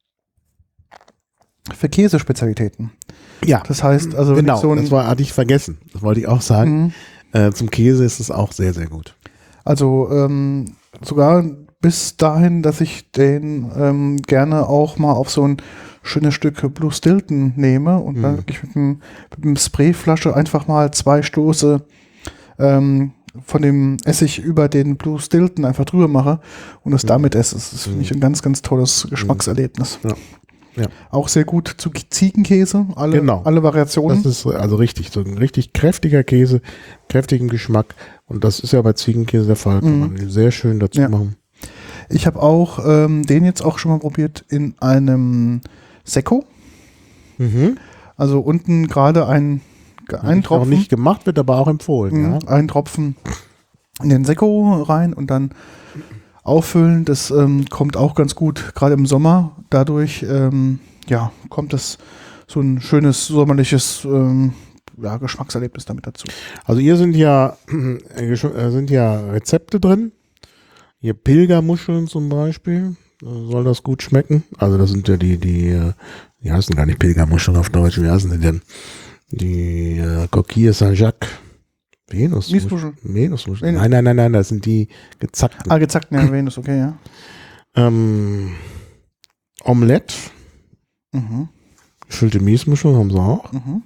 für Käsespezialitäten. Ja, Das heißt, also wenn genau, ich so ein, das war, hatte ich vergessen. Das wollte ich auch sagen. Mhm. Äh, zum Käse ist es auch sehr, sehr gut. Also ähm, sogar bis dahin, dass ich den ähm, gerne auch mal auf so ein schönes Stück Blue Stilton nehme und Mhm. dann wirklich mit einem, mit einem Sprayflasche einfach mal zwei Stoße ähm, von dem Essig über den Blue Stilton einfach drüber mache und es Mhm. damit esse. Das ist, finde Mhm. ich, ein ganz, ganz tolles Geschmackserlebnis. Ja. Ja. Auch sehr gut zu Ziegenkäse, alle, Genau. alle Variationen. Das ist also richtig, so ein richtig kräftiger Käse, kräftigen Geschmack. Und das ist ja bei Ziegenkäse der Fall. Kann Mhm. man sehr schön dazu Ja. machen. Ich habe auch ähm, den jetzt auch schon mal probiert in einem Sekko. Mhm. Also unten gerade ein, Hab ein ich noch Tropfen, nicht gemacht, wird aber auch empfohlen. Mhm, Ja. ein Tropfen in den Sekko rein und dann auffüllen. Das ähm, kommt auch ganz gut, gerade im Sommer. Dadurch ähm, ja, kommt das so ein schönes sommerliches ähm, ja, Geschmackserlebnis damit dazu. Also hier sind ja, äh, gesch- äh, sind ja Rezepte drin. Hier Pilgermuscheln zum Beispiel. Äh, Soll das gut schmecken? Also das sind ja die, die, äh, die heißen gar nicht Pilgermuscheln auf Deutsch. Wie heißen die denn? Die äh, Coquille Saint-Jacques. Venus. Miesmuscheln. Venusmuscheln. Venus. Nein, nein, nein, nein, das sind die gezackten. Ah, gezackt, ja, Venus, okay, ja. Ähm, Omelette. Mhm, Gefüllte Miesmuscheln haben sie auch. mhm.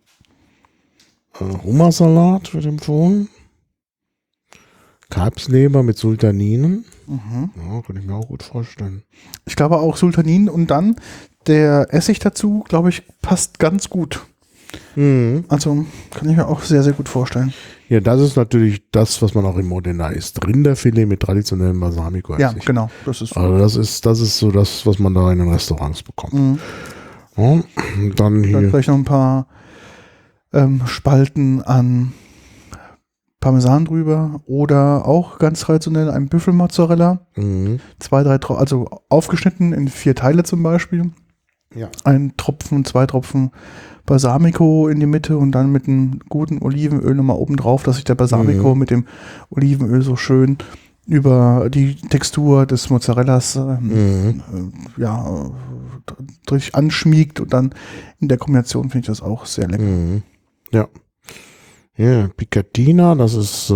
Äh, Hummersalat wird empfohlen. Kalbsleber mit Sultaninen. Mhm. Ja, kann ich mir auch gut vorstellen. Ich glaube auch Sultanin und dann der Essig dazu, glaube ich, passt ganz gut. Mhm. Also kann ich mir auch sehr, sehr gut vorstellen. Ja, das ist natürlich das, was man auch im Modena isst. Rinderfilet mit traditionellem Balsamico. Ja, genau. Das ist Also das ist, das ist so das, was man da in den Restaurants bekommt. Mhm. Ja, und dann Dann hier. vielleicht noch ein paar ähm, Spalten an Parmesan drüber oder auch ganz traditionell ein Büffelmozzarella. Mhm. Zwei, drei, Tro also aufgeschnitten in vier Teile zum Beispiel. Ja. Ein Tropfen, zwei Tropfen Balsamico in die Mitte und dann mit einem guten Olivenöl nochmal oben drauf, dass sich der Balsamico Mhm. mit dem Olivenöl so schön über die Textur des Mozzarellas ähm, Mhm. äh, ja, äh, richtig anschmiegt und dann in der Kombination finde ich das auch sehr lecker. Mhm. Ja. Ja, Picatina, das ist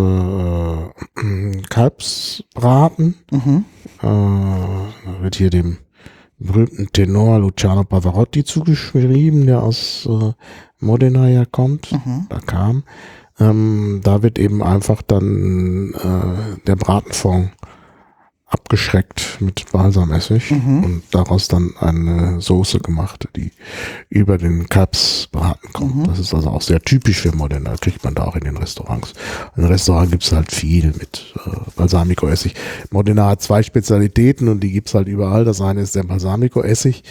äh, Kalbsbraten. Mhm. Äh, da wird hier dem berühmten Tenor Luciano Pavarotti zugeschrieben, der aus äh, Modena ja kommt, Mhm. da kam. Ähm, da wird eben einfach dann äh, der Bratenfond abgeschreckt mit Balsamessig Mhm. und daraus dann eine Soße gemacht, die über den Kalbsbraten kommt. Mhm. Das ist also auch sehr typisch für Modena, kriegt man da auch in den Restaurants. In den Restaurants gibt es halt viel mit äh, Balsamico-Essig. Modena hat zwei Spezialitäten und die gibt es halt überall. Das eine ist der Balsamico-Essig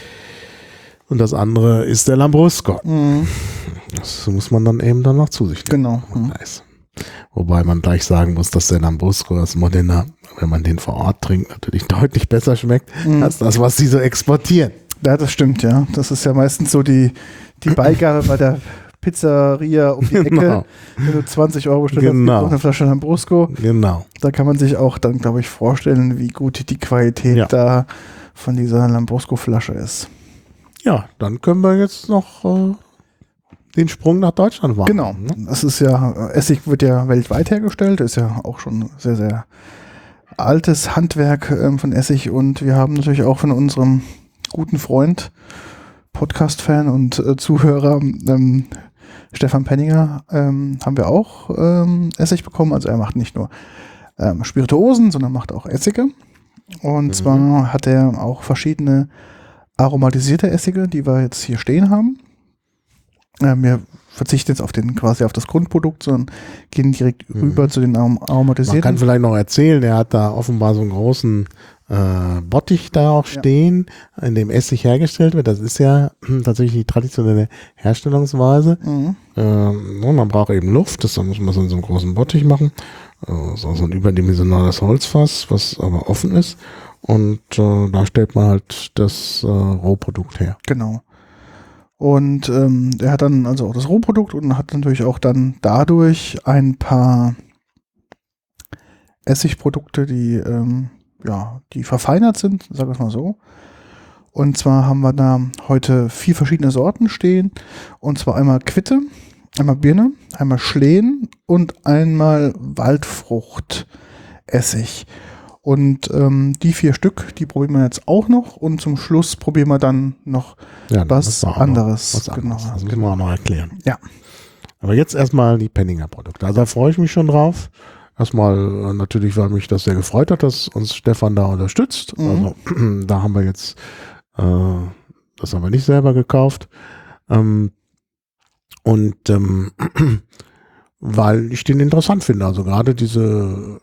und das andere ist der Lambrusco. Mhm. Das muss man dann eben dann noch zu sich nehmen. Genau. Mhm. Nice. Wobei man gleich sagen muss, dass der Lambrusco aus Modena, wenn man den vor Ort trinkt, natürlich deutlich besser schmeckt, Mhm. als das, was sie so exportieren. Ja, das stimmt, ja. Das ist ja meistens so die, die Beigabe bei der Pizzeria um die Ecke. Genau. Wenn du zwanzig Euro bestellst, Genau. gibt es noch eine Flasche Lambrusco. Genau. Da kann man sich auch dann, glaube ich, vorstellen, wie gut die Qualität Ja. da von dieser Lambrusco-Flasche ist. Ja, dann können wir jetzt noch äh, den Sprung nach Deutschland wagen. Genau. Ne? Das ist ja, Essig wird ja weltweit hergestellt, ist ja auch schon sehr, sehr altes Handwerk ähm, von Essig und wir haben natürlich auch von unserem guten Freund, Podcast-Fan und äh, Zuhörer ähm, Stefan Penninger ähm, haben wir auch ähm, Essig bekommen. Also er macht nicht nur ähm, Spirituosen, sondern macht auch Essige. Und Mhm. zwar hat er auch verschiedene aromatisierte Essige, die wir jetzt hier stehen haben. Ähm, wir verzichten jetzt auf den quasi auf das Grundprodukt, sondern gehen direkt Mhm. rüber zu den arom Man aromatisierten. kann vielleicht noch erzählen, er hat da offenbar so einen großen äh, Bottich da auch Ja. stehen, in dem Essig hergestellt wird. Das ist ja hm, tatsächlich die traditionelle Herstellungsweise. Mhm. Ähm, und man braucht eben Luft, das muss man so in so einem großen Bottich machen. Äh, so, so ein überdimensionales Holzfass, was aber offen ist. Und äh, da stellt man halt das äh, Rohprodukt her. Genau. Und ähm, er hat dann also auch das Rohprodukt und hat natürlich auch dann dadurch ein paar Essigprodukte, die ähm, ja, die verfeinert sind, sagen wir es mal so. Und zwar haben wir da heute vier verschiedene Sorten stehen. Und zwar einmal Quitte, einmal Birne, einmal Schlehen und einmal Waldfruchtessig. Und ähm, die vier Stück, die probieren wir jetzt auch noch. Und zum Schluss probieren wir dann noch Ja, dann was müssen wir auch noch anderes. Was anderes. Genau. Das müssen wir auch noch erklären. Ja. Aber jetzt erstmal die Penninger Produkte. Also da freue ich mich schon drauf. Erstmal äh, natürlich, weil mich das sehr gefreut hat, dass uns Stefan da unterstützt. Mhm. Also da haben wir jetzt, äh, das haben wir nicht selber gekauft. Ähm, und ähm, weil ich den interessant finde. Also gerade diese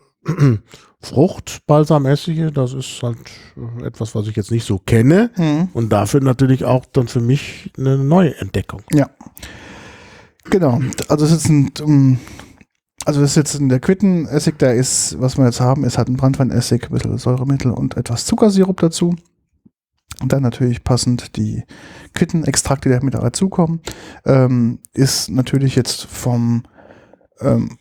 Fruchtbalsamessige, das ist halt etwas, was ich jetzt nicht so kenne. Mhm. Und dafür natürlich auch dann für mich eine neue Entdeckung. Ja. Genau. Also es ist ein, um, also das ist jetzt in der Quittenessig, da ist, was wir jetzt haben, ist halt ein Branntweinessig, ein bisschen Säuremittel und etwas Zuckersirup dazu. Und dann natürlich passend die Quittenextrakte, die da mit dazukommen. Ähm, ist natürlich jetzt vom, ähm,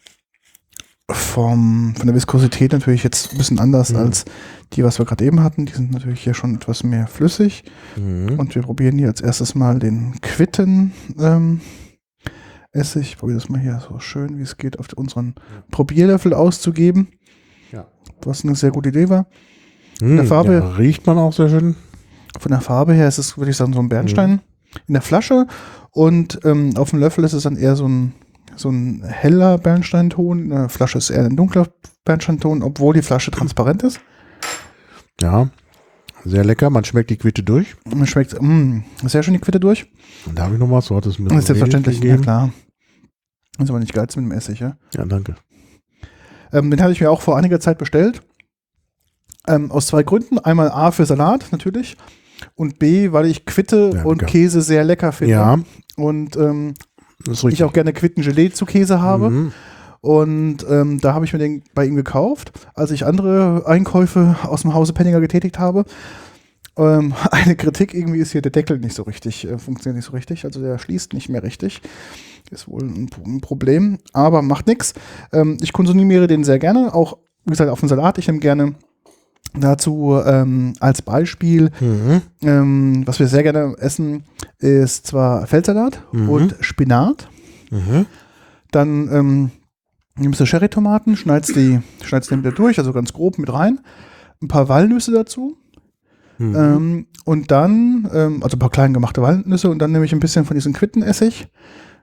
vom von der Viskosität natürlich jetzt ein bisschen anders Mhm. als die, was wir gerade eben hatten. Die sind natürlich hier schon etwas mehr flüssig. Mhm. Und wir probieren hier als erstes mal den Quitten ähm, Essig. Ich probiere das mal hier so schön, wie es geht, auf unseren Probierlöffel auszugeben. Ja. Was eine sehr gute Idee war. Hm, der Farbe- ja, riecht man auch sehr schön. Von der Farbe her ist es, würde ich sagen, so ein Bernstein Mhm. in der Flasche. Und ähm, auf dem Löffel ist es dann eher so ein, so ein heller Bernsteinton. In der Flasche ist eher ein dunkler Bernsteinton, obwohl die Flasche transparent ist. Ja, sehr lecker. Man schmeckt die Quitte durch. Und man schmeckt mh, sehr schön die Quitte durch. Und da habe ich noch was. Du hattest mir Das ist selbstverständlich, ja gegeben. klar. Das ist aber nicht geizig mit dem Essig, ja. Ja, danke. Ähm, den hatte ich mir auch vor einiger Zeit bestellt. Ähm, aus zwei Gründen. Einmal A für Salat natürlich und B, weil ich Quitte Ja, und lecker. Käse sehr lecker finde. Ja, Und ähm, das ist richtig. ich auch gerne Quittengelee zu Käse habe. Mhm. Und ähm, da habe ich mir den bei ihm gekauft, als ich andere Einkäufe aus dem Hause Penninger getätigt habe. Ähm, eine Kritik irgendwie ist hier der Deckel nicht so richtig, äh, funktioniert nicht so richtig. Also der schließt nicht mehr richtig. Ist wohl ein, ein Problem, aber macht nichts. Ähm, ich konsumiere den sehr gerne, auch wie gesagt auf dem Salat. Ich nehme gerne dazu ähm, als Beispiel, Mhm. ähm, was wir sehr gerne essen, ist zwar Feldsalat Mhm. und Spinat. Mhm. Dann ähm, nimmst du Cherrytomaten, schneidest die, schneidest die wieder durch, also ganz grob mit rein. Ein paar Walnüsse dazu. Mhm. Ähm, und dann, ähm, also ein paar klein gemachte Walnüsse und dann nehme ich ein bisschen von diesem Quittenessig,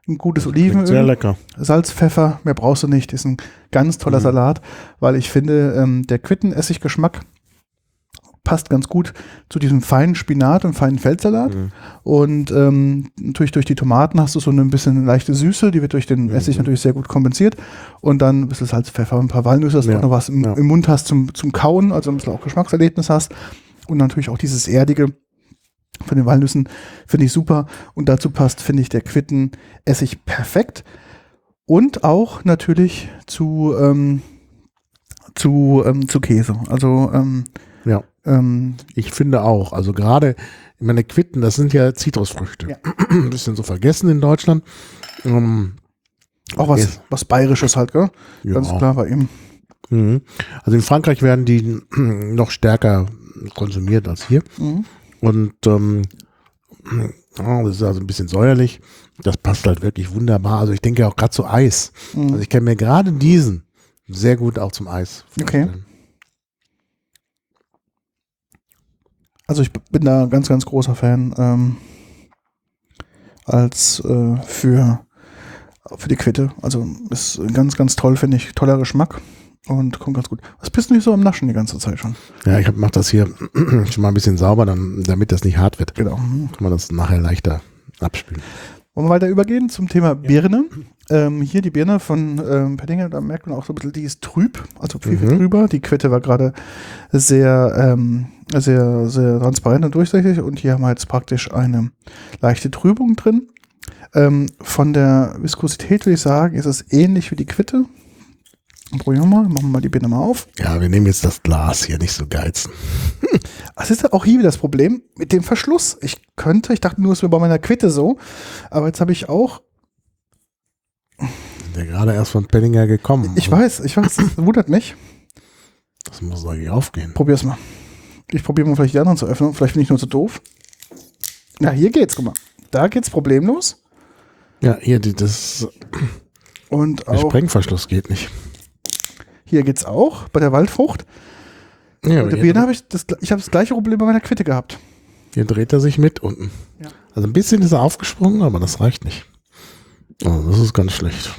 ein gutes Klingt Olivenöl, sehr lecker. Salz, Pfeffer, mehr brauchst du nicht. Ist ein ganz toller Mhm. Salat, weil ich finde, ähm, der Quittenessig-Geschmack passt ganz gut zu diesem feinen Spinat und feinen Feldsalat. Mhm. Und ähm, natürlich durch die Tomaten hast du so eine bisschen leichte Süße, die wird durch den Essig Mhm. natürlich sehr gut kompensiert. Und dann ein bisschen Salz, Pfeffer, ein paar Walnüsse, dass du Ja, auch noch was im, ja. im Mund hast zum, zum Kauen, also ein bisschen auch Geschmackserlebnis hast. Und natürlich auch dieses Erdige von den Walnüssen finde ich super. Und dazu passt, finde ich, der Quittenessig perfekt. Und auch natürlich zu, ähm, zu, ähm, zu Käse. Also ähm, Ja, ähm, ich finde auch. Also gerade, ich meine, Quitten, das sind ja Zitrusfrüchte. Ja. Ein bisschen so vergessen in Deutschland. Ähm, auch was, Yes. was Bayerisches halt, gell? ja. Ganz klar bei ihm. Mhm. Also in Frankreich werden die noch stärker konsumiert als hier. Mhm. Und ähm, ja, das ist also ein bisschen säuerlich. Das passt halt wirklich wunderbar. Also ich denke auch gerade zu Eis. Mhm. Also ich kann mir gerade diesen sehr gut auch zum Eis Okay. vorstellen. Also ich bin da ganz, ganz großer Fan ähm, als äh, für, für die Quitte. Also ist ganz, ganz toll, finde ich. Toller Geschmack und kommt ganz gut. Was bist du nicht so am Naschen die ganze Zeit schon? Ja, ich mache das hier schon mal ein bisschen sauber, dann, damit das nicht hart wird. Genau. Mhm. Kann man das nachher leichter abspülen. Wollen wir weiter übergehen zum Thema Birne. Ähm, hier die Birne von ähm, Pettinger, da merkt man auch so ein bisschen, die ist trüb, also viel, viel Mhm. trüber. Die Quitte war gerade sehr, ähm, sehr, sehr transparent und durchsichtig und hier haben wir jetzt praktisch eine leichte Trübung drin. Ähm, von der Viskosität würde ich sagen, ist es ähnlich wie die Quitte. Probieren wir mal, machen wir mal die Birne mal auf. Ja, wir nehmen jetzt das Glas hier, nicht so geizen. Es ist auch hier wieder das Problem mit dem Verschluss. Ich könnte, ich dachte nur, es wäre bei meiner Quitte so, aber jetzt habe ich auch, Der gerade erst von Penninger gekommen. ich weiß, ich weiß, das wundert mich. Das muss eigentlich aufgehen. Probier's mal. Ich probiere mal vielleicht die anderen zu öffnen. Vielleicht bin ich nur zu doof. Ja, hier geht's, guck mal. Da geht's problemlos. Ja, hier, die, das, Und der auch Sprengverschluss geht nicht. hier geht's auch bei der Waldfrucht. Ja, Bei der hier, Birne habe ich das, ich habe das gleiche Problem bei meiner Quitte gehabt. hier dreht er sich mit unten. Ja. Also ein bisschen ist er aufgesprungen, aber das reicht nicht. Also das ist ganz schlecht.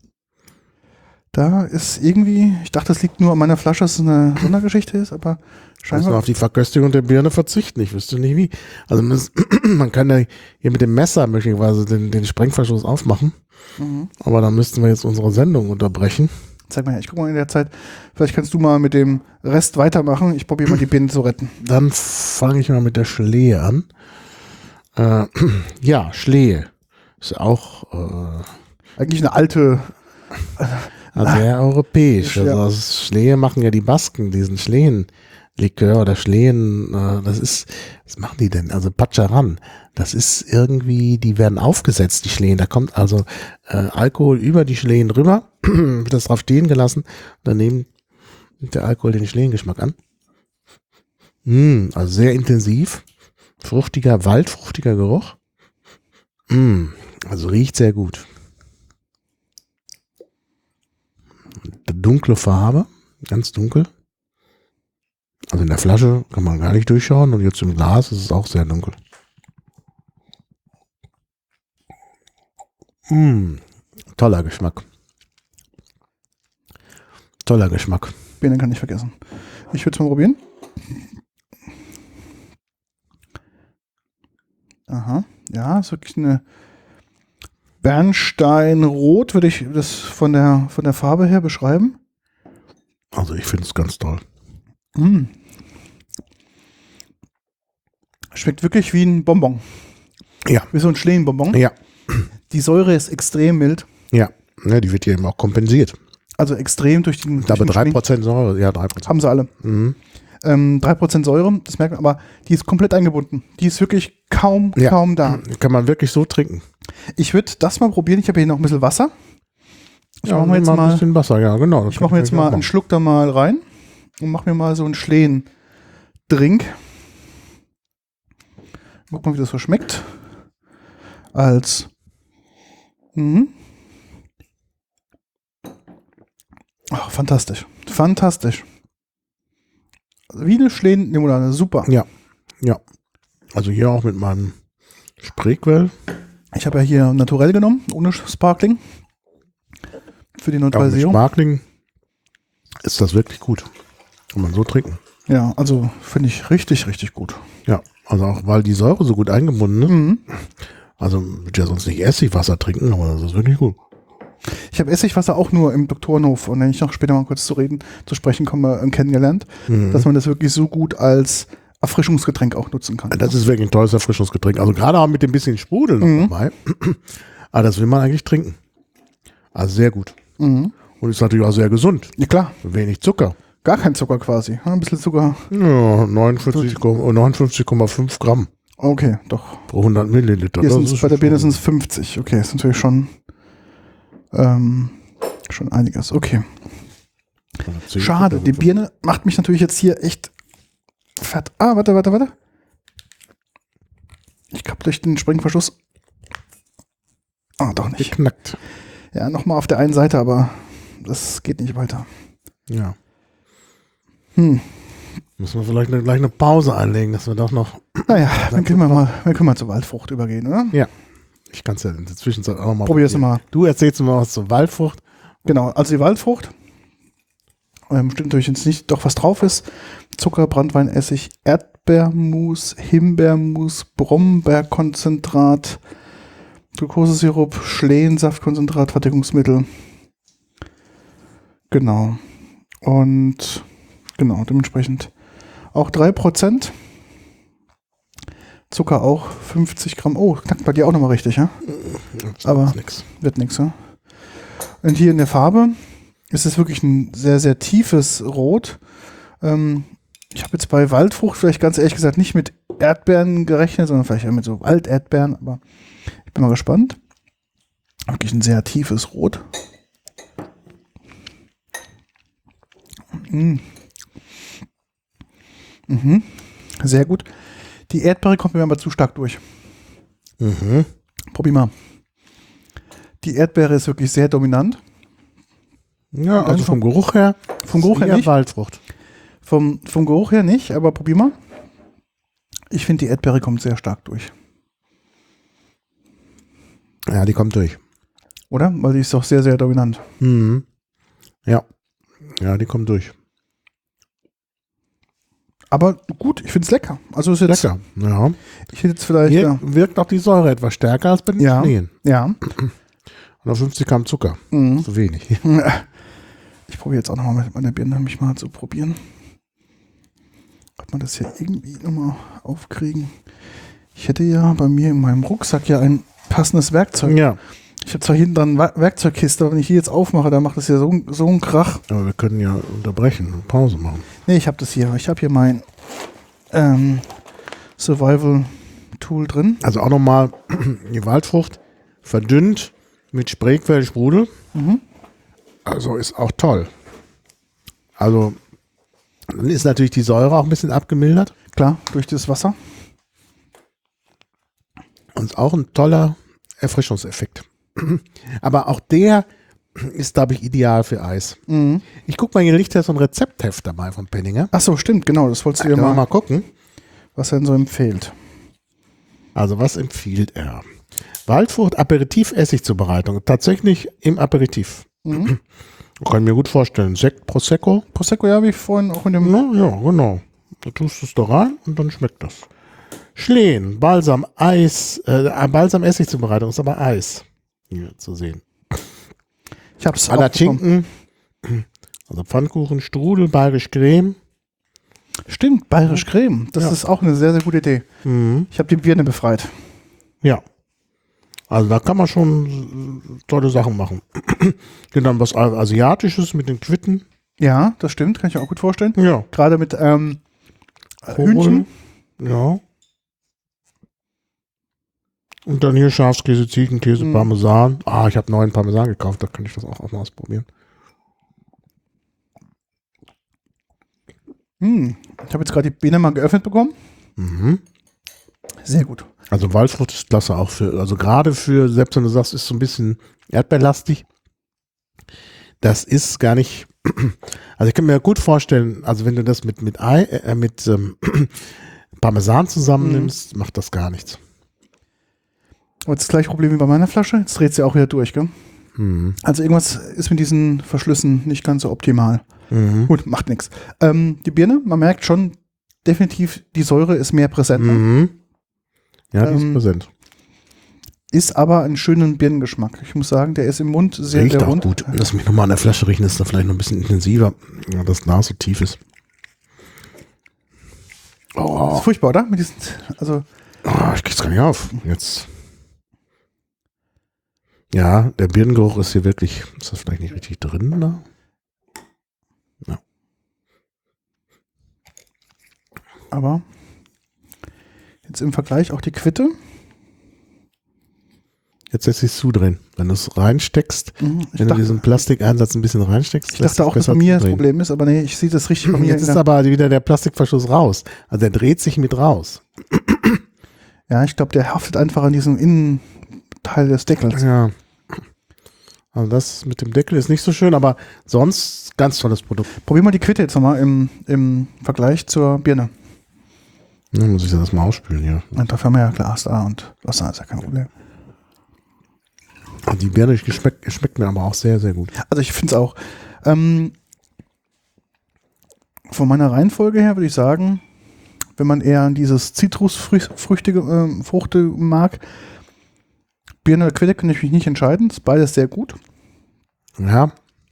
Da ist irgendwie, ich dachte, das liegt nur an meiner Flasche, dass es eine Sondergeschichte ist, aber Ich muss noch scheinbar. auf die Verköstigung der Birne verzichten. Ich wüsste nicht wie. Also man, ist, man kann ja hier mit dem Messer möglicherweise den, den Sprengverschluss aufmachen. Mhm. Aber dann müssten wir jetzt unsere Sendung unterbrechen. Zeig mal her, ich gucke mal in der Zeit. Vielleicht kannst du mal mit dem Rest weitermachen. Ich probiere mal die Birne zu retten. Dann fange ich mal mit der Schlehe an. Äh, ja, Schlehe ist auch äh, Eigentlich eine alte. also sehr europäisch. Ja. Also aus Schlehe machen ja die Basken diesen Schlehenlikör oder Schlehen. Äh, das ist, was machen die denn? Also Pacharan. Das ist irgendwie, die werden aufgesetzt, die Schlehen. Da kommt also äh, Alkohol über die Schlehen rüber, wird das drauf stehen gelassen. Und dann nimmt der Alkohol den Schlehengeschmack an. Mm, also sehr intensiv. Fruchtiger, waldfruchtiger Geruch. Mm, also riecht sehr gut. Dunkle Farbe, ganz dunkel. Also in der Flasche kann man gar nicht durchschauen und jetzt im Glas ist es auch sehr dunkel. Mm, toller Geschmack. Toller Geschmack. Birne kann ich vergessen. Ich würde es mal probieren. Aha. Ja, ist wirklich eine Bernsteinrot, würde ich das von der, von der Farbe her beschreiben. Also ich finde es ganz toll. Mm. Schmeckt wirklich wie ein Bonbon. Ja. Wie so ein Schlehenbonbon. Ja, Die Säure ist extrem mild. ja. Ja, die wird hier eben auch kompensiert. Also extrem durch den, Ich glaube durch den drei Schleen. Prozent Säure, ja drei Prozent. Haben sie alle. Mhm. Ähm, drei Prozent Säure, das merkt man, aber die ist komplett eingebunden. Die ist wirklich kaum, Ja. kaum da. Kann man wirklich so trinken. Ich würde das mal probieren. Ich habe hier noch ein bisschen Wasser. Ich Ja, mache mir jetzt ein mal, bisschen Wasser, ja genau. das ich mache mir kann jetzt auch mal machen. einen Schluck da mal rein und mache mir mal so einen Schlehen-Drink. Guck mal, wie das so schmeckt. Als mhm. Ach, fantastisch. Fantastisch. Wie eine Schlehen-Limonade. Super. Ja, ja. Also hier auch mit meinem Spreequell. Ich habe ja hier Naturell genommen, ohne Sparkling. Für die Neutralisierung. Mit Sparkling ist das wirklich gut. Kann man so trinken. Ja, also finde ich richtig, richtig gut. Ja, also auch weil die Säure so gut eingebunden ist. Mhm. Also würde ja sonst nicht Essigwasser trinken, aber das ist wirklich gut. Ich habe Essigwasser auch nur im Doktorenhof, und wenn ich noch später mal kurz zu reden, zu sprechen komme, äh, kennengelernt, mhm. dass man das wirklich so gut als Erfrischungsgetränk auch nutzen kann. Das ist wirklich ein tolles Erfrischungsgetränk. Also gerade auch mit dem bisschen Sprudel noch mhm. dabei. Aber das will man eigentlich trinken. Also sehr gut. Mhm. Und ist natürlich auch sehr gesund. Ja, klar. Wenig Zucker. Gar kein Zucker quasi. Ein bisschen Zucker. Ja, neunundfünfzig Komma fünf Gramm. Okay, doch. Pro hundert Milliliter. Hier sind es bei der Birne sind es fünfzig. Okay, ist natürlich schon, ähm, schon einiges. Okay. Schade, die Birne macht mich natürlich jetzt hier echt fett. Ah, warte, warte, warte. Ich hab durch den Springverschluss. Ah, doch nicht. Geknackt. Ja, nochmal auf der einen Seite, aber das geht nicht weiter. Ja. Hm. Müssen wir vielleicht eine, gleich eine Pause einlegen, dass wir doch noch. Naja, dann können wir mal, dann können wir zur Waldfrucht übergehen, oder? Ja. Ich kann es ja in der Zwischenzeit auch noch mal. Probier's mal. Du erzählst mir was zur Waldfrucht. Genau, also die Waldfrucht. Ähm, stimmt natürlich jetzt nicht, doch was drauf ist. Zucker, Branntweinessig, Erdbeermus, Himbeermus, Brombeerkonzentrat, Glukosesirup, Schlehensaftkonzentrat, Verdickungsmittel. Genau. Und genau, dementsprechend auch drei Prozent. Zucker auch fünfzig Gramm. Oh, knackt bei dir auch nochmal richtig, ja? Aber nix. Wird nichts, ja? Und hier in der Farbe ist es wirklich ein sehr, sehr tiefes Rot. Ähm, ich habe jetzt bei Waldfrucht vielleicht ganz ehrlich gesagt nicht mit Erdbeeren gerechnet, sondern vielleicht eher mit so Walderdbeeren, aber ich bin mal gespannt. Wirklich ein sehr tiefes Rot. Mm. Mhm. Sehr gut. Die Erdbeere kommt mir aber zu stark durch. Mhm. Probier mal. Die Erdbeere ist wirklich sehr dominant. Ja, also vom Geruch her. Vom Geruch her nicht. Waldfrucht. Vom, vom Geruch her nicht, aber probier mal. Ich finde, die Erdbeere kommt sehr stark durch. Ja, die kommt durch. Oder? Weil die ist doch sehr, sehr dominant. Mhm. Ja. Ja, die kommt durch. Aber gut, ich finde es lecker. Also ist jetzt lecker, ja. Ich hätte jetzt vielleicht. Hier ja. wirkt auch die Säure etwas stärker als bei den ja. Schneen. Ja. hundertfünfzig Gramm Zucker. Mhm. Zu wenig. Ich probiere jetzt auch nochmal mit meiner Birne, mich mal zu probieren. Ob man das hier irgendwie nochmal aufkriegen. Ich hätte ja bei mir in meinem Rucksack ja ein passendes Werkzeug. Ja. Ich habe zwar hinten dran eine Werkzeugkiste, aber wenn ich die jetzt aufmache, dann macht das ja so, so einen Krach. Aber wir können ja unterbrechen und Pause machen. Nee, ich habe das hier. Ich habe hier mein ähm, Survival-Tool drin. Also auch nochmal die Waldfrucht verdünnt mit Spreequell-Sprudel. Mhm. Also ist auch toll. Also dann ist natürlich die Säure auch ein bisschen abgemildert. Klar, durch das Wasser. Und ist auch ein toller Erfrischungseffekt. Aber auch der ist, glaube ich, ideal für Eis. Mhm. Ich gucke mal, hier liegt ja so ein Rezeptheft dabei von Penninger. Ach so, stimmt, genau. Das wolltest du ja mal, mal gucken. Was er denn so empfiehlt. Also, was empfiehlt er? Waldfrucht, Aperitif-Essig-Zubereitung. Tatsächlich im Aperitif. Mhm. Kann ich mir gut vorstellen. Sekt, Prosecco. Prosecco, ja, wie vorhin auch in dem... Na, ja, genau. Da tust du es da rein und dann schmeckt das. Schlehen, Balsam, Eis, äh, Balsam-Essig-Zubereitung ist aber Eis. Hier zu sehen. Ich hab's auch Schinken, also Pfannkuchen, Strudel, bayerisch Creme. Stimmt, bayerisch Creme. Das ja. ist auch eine sehr, sehr gute Idee. Mhm. Ich habe die Birne befreit. Ja. Also da kann man schon tolle Sachen machen. Dann was Asiatisches mit den Quitten. Ja, das stimmt. Kann ich mir auch gut vorstellen. Ja. Gerade mit ähm, Hühnchen. Ja. Und dann hier Schafskäse, Ziegenkäse, mhm. Parmesan. Ah, ich habe neuen Parmesan gekauft, da kann ich das auch, auch mal ausprobieren. Hm. Ich habe jetzt gerade die Birne mal geöffnet bekommen. Mhm. Sehr gut. Also Waldfrucht ist klasse auch für, also gerade für, selbst wenn du sagst, ist so ein bisschen erdbeerlastig, das ist gar nicht, also ich kann mir gut vorstellen, also wenn du das mit, mit Ei, äh, mit ähm, Parmesan zusammennimmst, mhm. macht das gar nichts. Aber das gleiche Problem wie bei meiner Flasche. Jetzt dreht sie auch wieder durch, gell? Mhm. Also irgendwas ist mit diesen Verschlüssen nicht ganz so optimal. Mhm. Gut, macht nichts. Ähm, die Birne, man merkt schon definitiv, die Säure ist mehr präsent. Mhm. Ja, die Ähm, ist präsent. Ist aber einen schönen Birnengeschmack. Ich muss sagen, der ist im Mund sehr, Riecht sehr auch rund. gut. Lass mich nochmal an der Flasche riechen, ist da vielleicht noch ein bisschen intensiver, ja, das Glas so tief ist. Das Oh, ist furchtbar, oder? Mit diesen, also oh, ich krieg's gar nicht auf. Jetzt. Ja, der Birnengeruch ist hier wirklich, ist das vielleicht nicht richtig drin, da? Ja. aber jetzt im Vergleich auch die Quitte. Jetzt lässt sich zudrehen. Wenn du es reinsteckst, Mhm, ich wenn du dachte, diesen Plastikeinsatz ein bisschen reinsteckst, ich lässt dachte sich auch, dass besser bei mir das zudrehen. Problem ist, aber nee, ich sehe das richtig bei mir. Jetzt in ist der- aber wieder der Plastikverschluss raus. Also der dreht sich mit raus. Ja, ich glaube, der haftet einfach an diesem Innenteil des Deckels. Ja. Also das mit dem Deckel ist nicht so schön, aber sonst ganz tolles Produkt. Probier mal die Quitte jetzt nochmal im, im Vergleich zur Birne. Dann muss ich das mal ausspülen hier. Und dafür haben wir ja Glas da und Wasser ist ja kein Problem. Die Birne schmeckt, schmeckt mir aber auch sehr, sehr gut. Also ich finde es auch. Ähm, von meiner Reihenfolge her würde ich sagen, wenn man eher dieses Zitrusfrüchtige äh, Fruchte mag, Birne oder Quitte kann ich mich nicht entscheiden. Das ist beides sehr gut. Ja.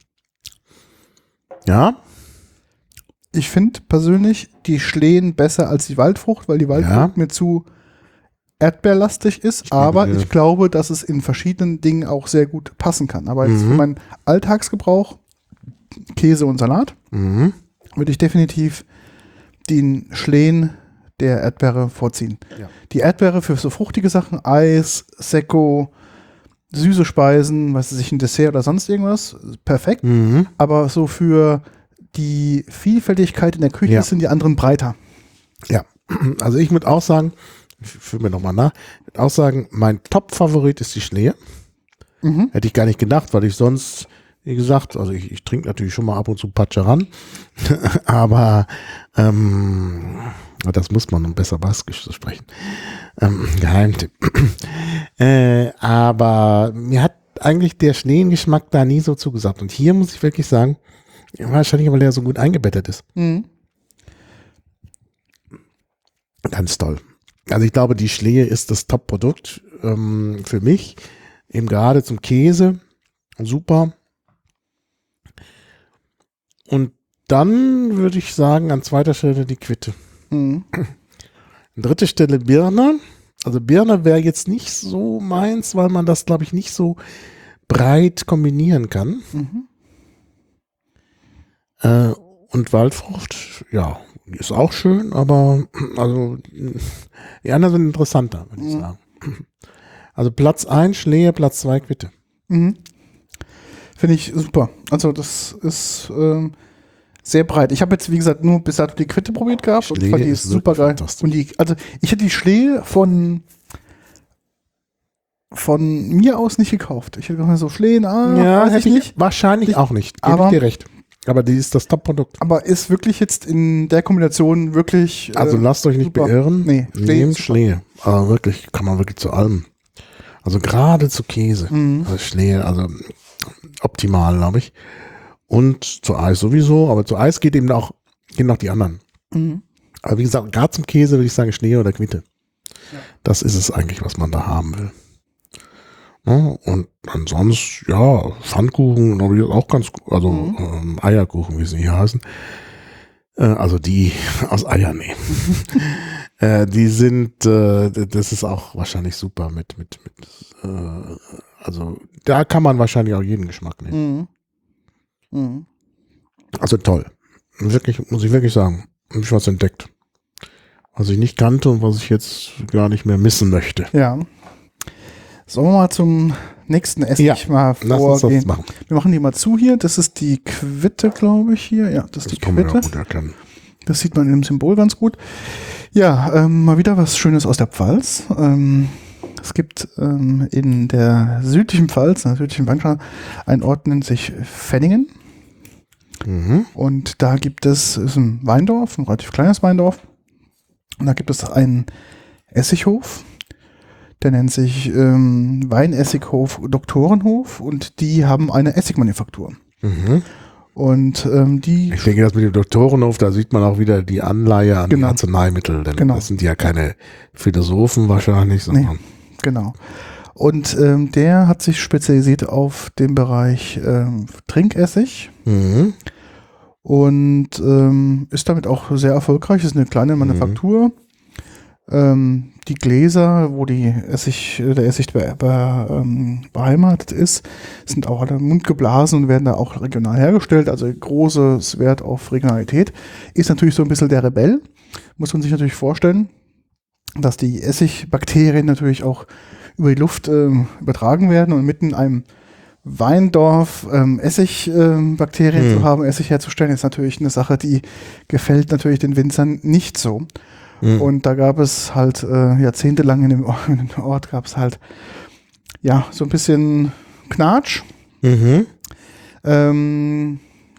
Ja. Ich finde persönlich die Schlehen besser als die Waldfrucht, weil die Waldfrucht Ja. mir zu erdbeerlastig ist, Ich aber liebe- ich glaube, dass es in verschiedenen Dingen auch sehr gut passen kann. Aber jetzt Mhm. für meinen Alltagsgebrauch, Käse und Salat, Mhm. würde ich definitiv den Schlehen der Erdbeere vorziehen. Ja. Die Erdbeere für so fruchtige Sachen, Eis, Sekko, süße Speisen, was weiß ich, ein Dessert oder sonst irgendwas, perfekt. Mhm. Aber so für die Vielfältigkeit in der Küche Ja. sind die anderen breiter. Ja. Also ich würde auch sagen, ich führe mir nochmal nach, ich würde auch sagen, mein Top-Favorit ist die Schlehe. Mhm. Hätte ich gar nicht gedacht, weil ich sonst, wie gesagt, also ich, ich trinke natürlich schon mal ab und zu Patscheran, aber ähm, das muss man, um besser Baskisch zu sprechen. Ähm, Geheimtipp. äh, aber mir hat eigentlich der Schlehengeschmack da nie so zugesagt. Und hier muss ich wirklich sagen, wahrscheinlich, weil der so gut eingebettet ist. Mhm. Ganz toll. Also ich glaube, die Schlehe ist das Top-Produkt ähm, für mich. Eben gerade zum Käse. Super. Und dann würde ich sagen, an zweiter Stelle die Quitte. Mhm. An dritter Stelle Birne. Also Birne wäre jetzt nicht so meins, weil man das, glaube ich, nicht so breit kombinieren kann. Mhm. Äh, und Waldfrucht, ja, ist auch schön, aber also die anderen sind interessanter, würde ich Mhm. sagen. Also Platz eins Schlehe, Platz zwei Quitte. Mhm. Finde ich super. Also das ist ähm, sehr breit. Ich habe jetzt, wie gesagt, nur bis dato die Quitte probiert gehabt und Schlehe fand die ist super wirklich geil. fantastisch. Und die, also ich hätte die Schlehe von von mir aus nicht gekauft. Ich hätte gesagt, so Schlehen, ah, Ja, weiß hätte ich ich nicht. wahrscheinlich Ich- auch nicht. Gebe aber- ich dir recht. Aber die ist das Top-Produkt. Aber ist wirklich jetzt in der Kombination wirklich. äh, Also lasst euch nicht super. beirren. Nee, Schlehe Nehmt ist super. Schlehe. Aber wirklich, kann man wirklich zu allem. Also gerade zu Käse. Mhm. Also Schlehe, also optimal, glaube ich. Und zu Eis sowieso, aber zu Eis geht eben auch, gehen auch die anderen. Mhm. Aber wie gesagt, gerade zum Käse würde ich sagen Schlehe oder Quitte. Ja. Das ist es eigentlich, was man da haben will. Ja, und ansonsten, ja, Pfannkuchen, glaube ich, auch ganz gut. Also Mhm. ähm, Eierkuchen, wie sie hier heißen. Äh, also die aus Eiern nehmen. äh, die sind, äh, das ist auch wahrscheinlich super mit, mit, mit äh, also da kann man wahrscheinlich auch jeden Geschmack nehmen. Mhm. Mhm. Also toll. Wirklich, muss ich wirklich sagen. Hab ich was entdeckt. Was ich nicht kannte und was ich jetzt gar nicht mehr missen möchte. Ja. Sollen wir mal zum nächsten Essig Ja, mal Lass uns das vorgehen? machen. Wir machen die mal zu hier. Das ist die Quitte, glaube ich, hier. Ja, das ist Das die kann man ja Quitte. gut erkennen. Das sieht man im Symbol ganz gut. Ja, ähm, mal wieder was Schönes aus der Pfalz. Ähm, es gibt ähm, in der südlichen Pfalz, in der südlichen Weinstraße, ein Ort, nennt sich Fenningen. Mhm. Und da gibt es, ist ein Weindorf, ein relativ kleines Weindorf. Und da gibt es einen Essighof, Der nennt sich ähm, Weinessighof Doktorenhof und die haben eine Essigmanufaktur. Mhm. Und ähm, die. Ich denke, das mit dem Doktorenhof, da sieht man auch wieder die Anleihe an genau. die Arzneimittel. Denn genau. das sind ja keine Philosophen wahrscheinlich, sondern. Nee, genau. Und ähm, der hat sich spezialisiert auf den Bereich ähm, Trinkessig. Mhm. Und ähm, ist damit auch sehr erfolgreich. Ist eine kleine Manufaktur. Mhm. Ähm, die Gläser, wo die Essig, der Essig be, be, ähm, beheimatet ist, sind auch alle mundgeblasen und werden da auch regional hergestellt. Also großes Wert auf Regionalität. Ist natürlich so ein bisschen der Rebell. Muss man sich natürlich vorstellen, dass die Essigbakterien natürlich auch über die Luft ähm, übertragen werden und mitten in einem Weindorf ähm, Essigbakterien ähm, mhm. zu haben, Essig herzustellen, ist natürlich eine Sache, die gefällt natürlich den Winzern nicht so. Mhm. Und da gab es halt äh, jahrzehntelang in dem, Ort, in dem Ort gab es halt ja so ein bisschen Knatsch. Mhm. Ähm,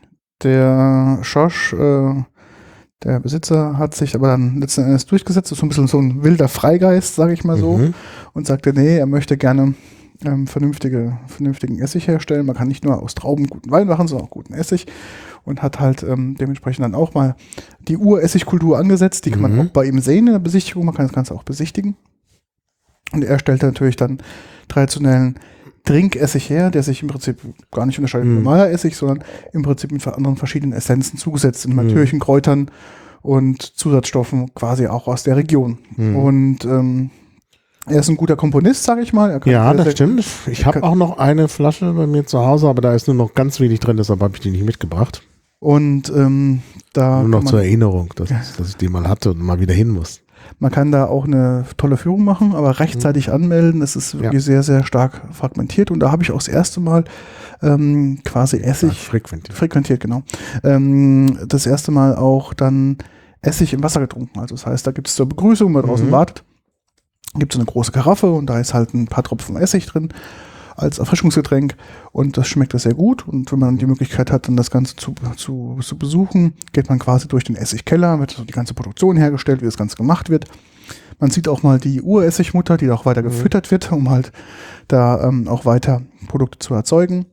der Schorsch, äh, der Besitzer, hat sich aber dann letzten Endes durchgesetzt, ist so ein bisschen so ein wilder Freigeist, sage ich mal so, mhm. und sagte, nee, er möchte gerne Ähm, vernünftige, vernünftigen Essig herstellen. Man kann nicht nur aus Trauben guten Wein machen, sondern auch guten Essig. Und hat halt ähm, dementsprechend dann auch mal die Uressigkultur angesetzt. Die kann mhm. man auch bei ihm sehen in der Besichtigung. Man kann das Ganze auch besichtigen. Und er stellt natürlich dann traditionellen Trinkessig her, der sich im Prinzip gar nicht unterscheidet mhm. von normaler Essig, sondern im Prinzip mit anderen verschiedenen Essenzen zugesetzt, in natürlichen mhm. Kräutern und Zusatzstoffen quasi auch aus der Region. Mhm. Und ähm, er ist ein guter Komponist, sage ich mal. Er kann ja, sehr, das sehr stimmt. gut. Ich habe auch noch eine Flasche bei mir zu Hause, aber da ist nur noch ganz wenig drin, deshalb habe ich die nicht mitgebracht. Und ähm, da nur noch man, zur Erinnerung, dass, ja. dass ich die mal hatte und mal wieder hin muss. Man kann da auch eine tolle Führung machen, aber rechtzeitig mhm. anmelden. Es ist wirklich ja. sehr, sehr stark fragmentiert. Und da habe ich auch das erste Mal ähm, quasi Essig ja, frequentiert. frequentiert, genau. Ähm, das erste Mal auch dann Essig im Wasser getrunken. Also das heißt, da gibt es zur Begrüßung, wenn man draußen mhm. wartet, gibt es eine große Karaffe und da ist halt ein paar Tropfen Essig drin als Erfrischungsgetränk und das schmeckt sehr gut. Und wenn man die Möglichkeit hat, dann das Ganze zu, zu, zu besuchen, geht man quasi durch den Essigkeller, wird so die ganze Produktion hergestellt, wie das Ganze gemacht wird. Man sieht auch mal die Uressigmutter, die da auch weiter mhm. gefüttert wird, um halt da ähm, auch weiter Produkte zu erzeugen.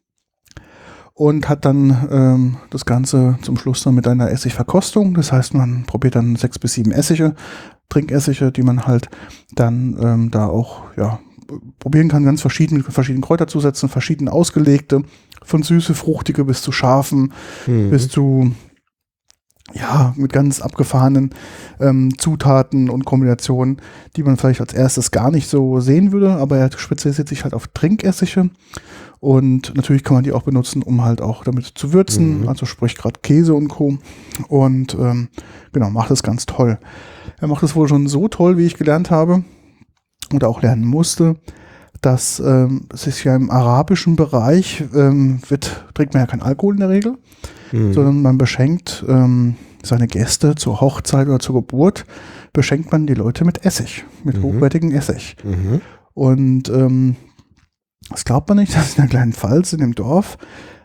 Und hat dann ähm, das Ganze zum Schluss dann mit einer Essigverkostung. Das heißt, man probiert dann sechs bis sieben Essige, Trinkessige, die man halt dann ähm, da auch ja, probieren kann, ganz verschieden, mit verschiedenen Kräuterzusätzen, verschieden ausgelegte, von süße, fruchtige bis zu scharfen, mhm. bis zu ja, mit ganz abgefahrenen ähm, Zutaten und Kombinationen, die man vielleicht als erstes gar nicht so sehen würde, aber er spezialisiert sich halt auf Trinkessige und natürlich kann man die auch benutzen, um halt auch damit zu würzen, mhm. also sprich gerade Käse und Co. Und ähm, genau, macht es ganz toll. Er macht es wohl schon so toll, wie ich gelernt habe oder auch lernen musste, dass ähm, es ist ja im arabischen Bereich, ähm, wird, trinkt man ja keinen Alkohol in der Regel, mhm. sondern man beschenkt ähm, seine Gäste zur Hochzeit oder zur Geburt, beschenkt man die Leute mit Essig, mit mhm. hochwertigem Essig. Mhm. Und ähm, das glaubt man nicht, dass in der kleinen Pfalz, in dem Dorf,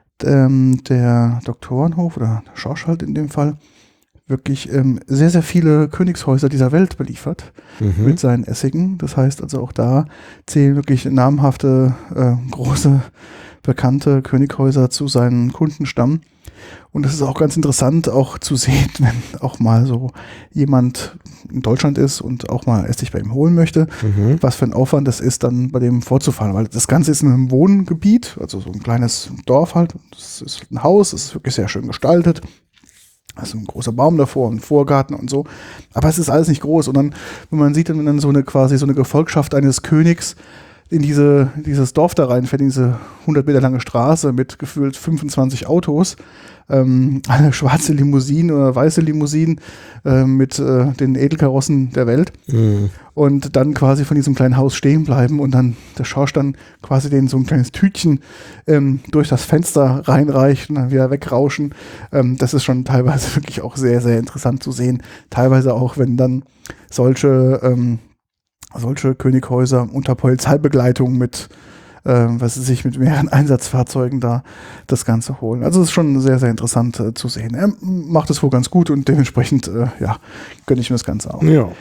ähm, der Doktorenhof oder der Schorsch halt in dem Fall, wirklich ähm, sehr, sehr viele Königshäuser dieser Welt beliefert mhm. mit seinen Essigen. Das heißt also auch da zählen wirklich namhafte, äh, große, bekannte Königshäuser zu seinen Kundenstamm. Und es ist auch ganz interessant auch zu sehen, wenn auch mal so jemand in Deutschland ist und auch mal Essig bei ihm holen möchte, mhm. was für ein Aufwand das ist, dann bei dem vorzufahren. Weil das Ganze ist in einem Wohngebiet, also so ein kleines Dorf halt. Das ist ein Haus, das ist wirklich sehr schön gestaltet. Also ein großer Baum davor und ein Vorgarten und so. Aber es ist alles nicht groß. Und dann, wenn man sieht, wenn dann so eine quasi so eine Gefolgschaft eines Königs in diese, dieses Dorf da reinfährt, in diese hundert Meter lange Straße mit gefühlt fünfundzwanzig Autos, ähm, eine schwarze Limousine oder weiße Limousine äh, mit äh, den Edelkarossen der Welt mhm. und dann quasi von diesem kleinen Haus stehen bleiben und dann der Schorsch dann quasi denen so ein kleines Tütchen ähm, durch das Fenster reinreicht und dann wieder wegrauschen. Ähm, das ist schon teilweise wirklich auch sehr, sehr interessant zu sehen. Teilweise auch, wenn dann solche ähm, solche Könighäuser unter Polizeibegleitung mit, äh, was sie sich mit mehreren Einsatzfahrzeugen da das Ganze holen. Also es ist schon sehr, sehr interessant äh, zu sehen. Er macht es wohl ganz gut und dementsprechend, äh, ja, gönne ich mir das Ganze auch. Ja.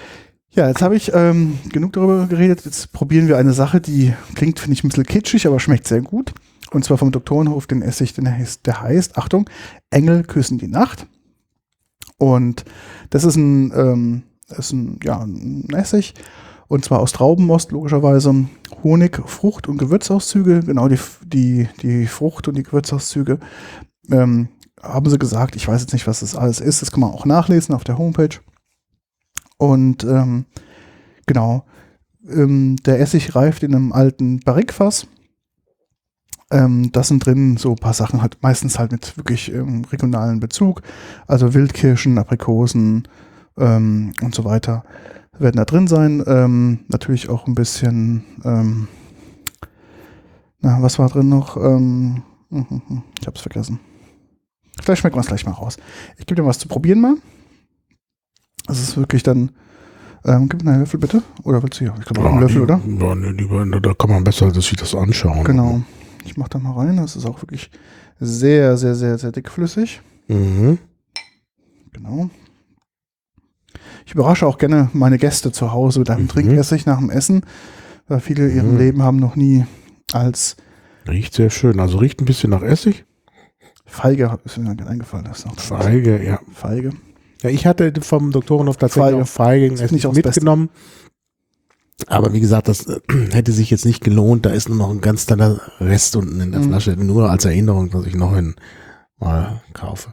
Ja, jetzt habe ich ähm, genug darüber geredet. Jetzt probieren wir eine Sache, die klingt, finde ich, ein bisschen kitschig, aber schmeckt sehr gut. Und zwar vom Doktorenhof den Essig, der heißt, der heißt, Achtung, Engel küssen die Nacht. Und das ist ein, ähm, das ist ein, ja, ein Essig. Und zwar aus Traubenmost, logischerweise. Honig, Frucht und Gewürzauszüge. Genau, die, die, die Frucht und die Gewürzauszüge ähm, haben sie gesagt. Ich weiß jetzt nicht, was das alles ist. Das kann man auch nachlesen auf der Homepage. Und ähm, genau, ähm, der Essig reift in einem alten Barrikfass. Ähm, das sind drin so ein paar Sachen, halt meistens halt mit wirklich ähm, regionalen Bezug. Also Wildkirschen, Aprikosen ähm, und so weiter werden da drin sein. Ähm, natürlich auch ein bisschen, ähm, na, was war drin noch? Ähm, ich hab's vergessen. Vielleicht schmeckt man es gleich mal raus. Ich gebe dir was zu probieren mal. Das ist wirklich dann, ähm, gib mir einen Löffel bitte. Oder willst du hier? Ich glaube, ja, einen Löffel, oder? Ja, nee, lieber, da kann man besser sich das anschauen. Genau. Ich mache da mal rein. Das ist auch wirklich sehr, sehr, sehr, sehr dickflüssig. Mhm. Genau. Ich überrasche auch gerne meine Gäste zu Hause mit einem mhm. Trinkessig nach dem Essen, weil viele in ihrem mhm. Leben haben noch nie als... Riecht sehr schön. Also riecht ein bisschen nach Essig. Feige ist mir dann eingefallen. Das ist noch Feige, was. ja. Feige. Ja, ich hatte vom Doktorenhof tatsächlich Feige, Feige Essig mitgenommen. Beste. Aber wie gesagt, das äh, hätte sich jetzt nicht gelohnt. Da ist nur noch ein ganz kleiner Rest unten in der mhm. Flasche. Nur als Erinnerung, dass ich noch einen mal kaufe.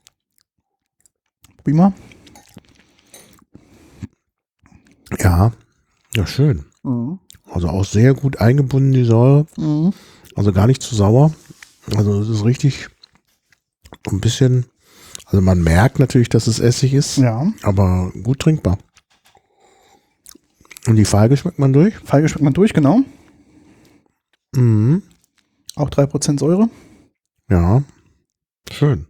Prima. Ja, ja, schön. Mhm. Also auch sehr gut eingebunden, die Säure. Mhm. Also gar nicht zu sauer. Also es ist richtig ein bisschen, also man merkt natürlich, dass es Essig ist, ja. aber gut trinkbar. Und die Feige schmeckt man durch? Feige schmeckt man durch, genau. Mhm. Auch drei Prozent Säure. Ja, schön.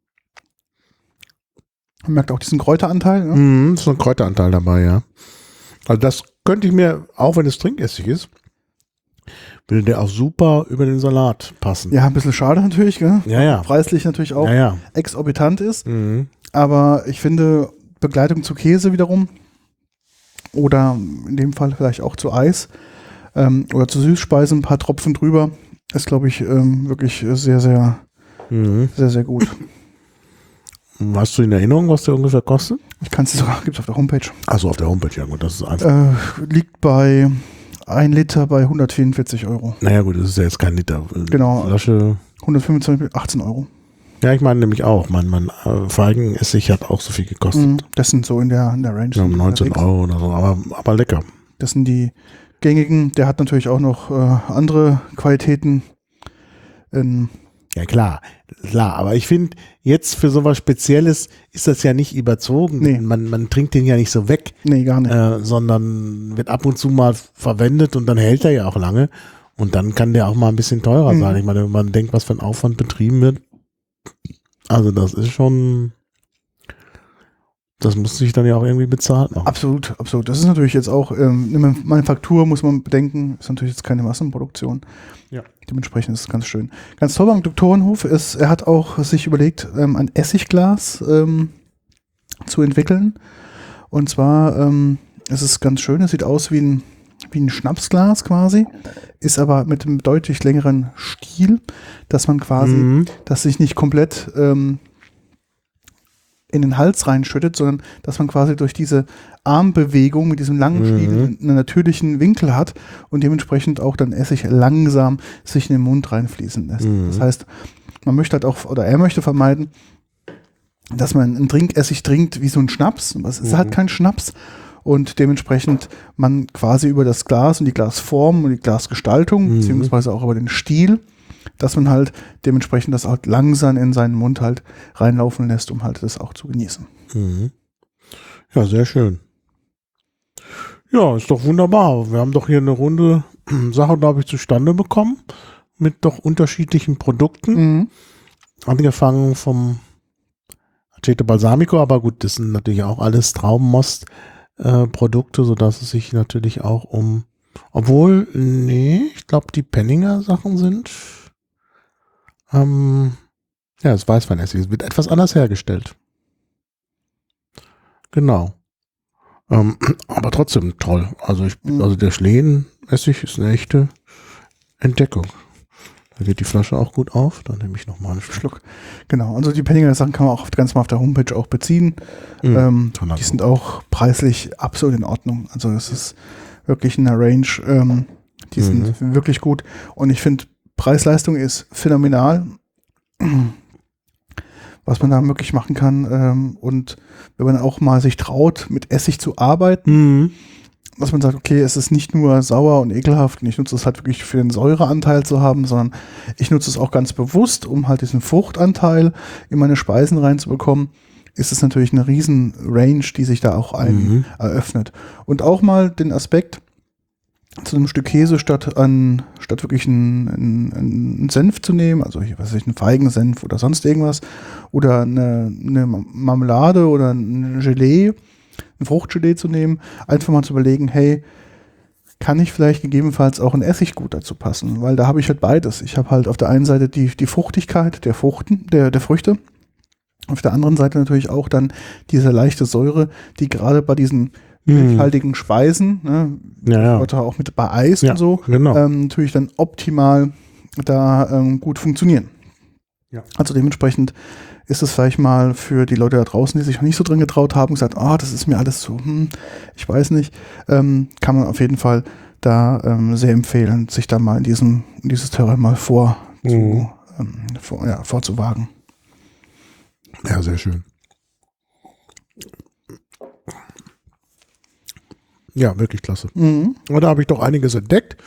Man merkt auch diesen Kräuteranteil. Ne? Mhm, ist so ein Kräuteranteil dabei, ja. Also das könnte ich mir, auch wenn es Trinkessig ist, würde der auch super über den Salat passen. Ja, ein bisschen schade natürlich, gell? Ja, ja. Preislich natürlich auch ja, ja. exorbitant ist. Mhm. Aber ich finde, Begleitung zu Käse wiederum oder in dem Fall vielleicht auch zu Eis ähm, oder zu Süßspeisen, ein paar Tropfen drüber, ist, glaube ich, ähm, wirklich sehr, sehr, mhm. sehr, sehr gut. Hast du in Erinnerung, was der ungefähr kostet? Ich kann es sogar, gibt es auf der Homepage. Achso, auf der Homepage, ja gut, das ist einfach. Äh, liegt bei ein Liter bei hundertvierundvierzig Euro. Naja gut, das ist ja jetzt kein Liter. Genau. Flasche. hundertfünfundzwanzig, achtzehn Euro. Ja, ich meine nämlich auch, mein, mein äh, Feigenessig hat auch so viel gekostet. Das sind so in der, in der Range. Ja, neunzehn Euro oder so, aber, aber lecker. Das sind die gängigen. Der hat natürlich auch noch äh, andere Qualitäten. Ähm, Ja klar, klar, aber ich finde, jetzt für sowas Spezielles ist das ja nicht überzogen. Nee. Man, man trinkt den ja nicht so weg. Nee, gar nicht. Äh, sondern wird ab und zu mal verwendet und dann hält er ja auch lange. Und dann kann der auch mal ein bisschen teurer mhm. sein. Ich meine, wenn man denkt, was für ein Aufwand betrieben wird. Also das ist schon, das muss sich dann ja auch irgendwie bezahlt machen. Absolut, absolut. Das ist natürlich jetzt auch, ähm, eine Manufaktur muss man bedenken, ist natürlich jetzt keine Massenproduktion. Ja. Dementsprechend ist es ganz schön. Ganz toll beim Doktorenhof ist, er hat auch sich überlegt, ähm, ein Essigglas ähm, zu entwickeln. Und zwar ähm, ist es ganz schön, es sieht aus wie ein, wie ein Schnapsglas quasi, ist aber mit einem deutlich längeren Stiel, dass man quasi, mhm. dass sich nicht komplett ähm, in den Hals reinschüttet, sondern dass man quasi durch diese Armbewegung mit diesem langen Stiel mhm. einen natürlichen Winkel hat und dementsprechend auch dann Essig langsam sich in den Mund reinfließen lässt. Mhm. Das heißt, man möchte halt auch, oder er möchte vermeiden, dass man einen Trinkessig trinkt wie so ein Schnaps. Es ist mhm. halt kein Schnaps. Und dementsprechend man quasi über das Glas und die Glasform und die Glasgestaltung, mhm. beziehungsweise auch über den Stiel, dass man halt dementsprechend das halt langsam in seinen Mund halt reinlaufen lässt, um halt das auch zu genießen. Mhm. Ja, sehr schön. Ja, ist doch wunderbar. Wir haben doch hier eine runde Sache, glaube ich, zustande bekommen mit doch unterschiedlichen Produkten. Mhm. Angefangen vom Aceto Balsamico, aber gut, das sind natürlich auch alles Traubenmost äh, Produkte, sodass es sich natürlich auch um, obwohl, nee, ich glaube, die Penninger Sachen sind ähm, ja, das Weißweinessig. Es wird etwas anders hergestellt. Genau. Ähm, aber trotzdem toll. Also ich, Mhm. also der Schlehenessig ist eine echte Entdeckung. Da geht die Flasche auch gut auf. Dann nehme ich nochmal einen Schluck. Schluck. Genau, also die Penninger Sachen kann man auch ganz mal auf der Homepage auch beziehen. Mhm. Ähm, Toller die sind auch preislich absolut in Ordnung. Also das ist wirklich eine Range, ähm, die Mhm. sind wirklich gut. Und ich finde, Preis-Leistung ist phänomenal, was man da wirklich machen kann. Ähm, und wenn man auch mal sich traut, mit Essig zu arbeiten, Mhm. dass man sagt, okay, es ist nicht nur sauer und ekelhaft und ich nutze es halt wirklich für den Säureanteil zu haben, sondern ich nutze es auch ganz bewusst, um halt diesen Fruchtanteil in meine Speisen reinzubekommen, ist es natürlich eine riesen Range, die sich da auch ein Mhm. eröffnet. Und auch mal den Aspekt, zu einem Stück Käse statt an statt wirklich einen, einen, einen Senf zu nehmen, also ich weiß nicht, einen Feigensenf oder sonst irgendwas, oder eine, eine Marmelade oder ein Gelee, ein Fruchtgelee zu nehmen, einfach mal zu überlegen, hey, kann ich vielleicht gegebenenfalls auch ein Essiggut dazu passen? Weil da habe ich halt beides. Ich habe halt auf der einen Seite die, die Fruchtigkeit der Fruchten, der, der Früchte, auf der anderen Seite natürlich auch dann diese leichte Säure, die gerade bei diesen milchhaltigen Speisen, ne, Ja, ja. oder auch mit bei Eis Ja, und so, genau. ähm, natürlich dann optimal da ähm, gut funktionieren. Ja. Also dementsprechend ist es vielleicht mal für die Leute da draußen, die sich noch nicht so drin getraut haben, gesagt, ah, das ist mir alles so, hm, ich weiß nicht, ähm, kann man auf jeden Fall da ähm, sehr empfehlen, sich da mal in diesem, in dieses Terrain mal vor, Mhm. zu, ähm, vor, ja, vorzuwagen. Ja, sehr schön. Ja, wirklich klasse. Mhm. Aber da habe ich doch einiges entdeckt.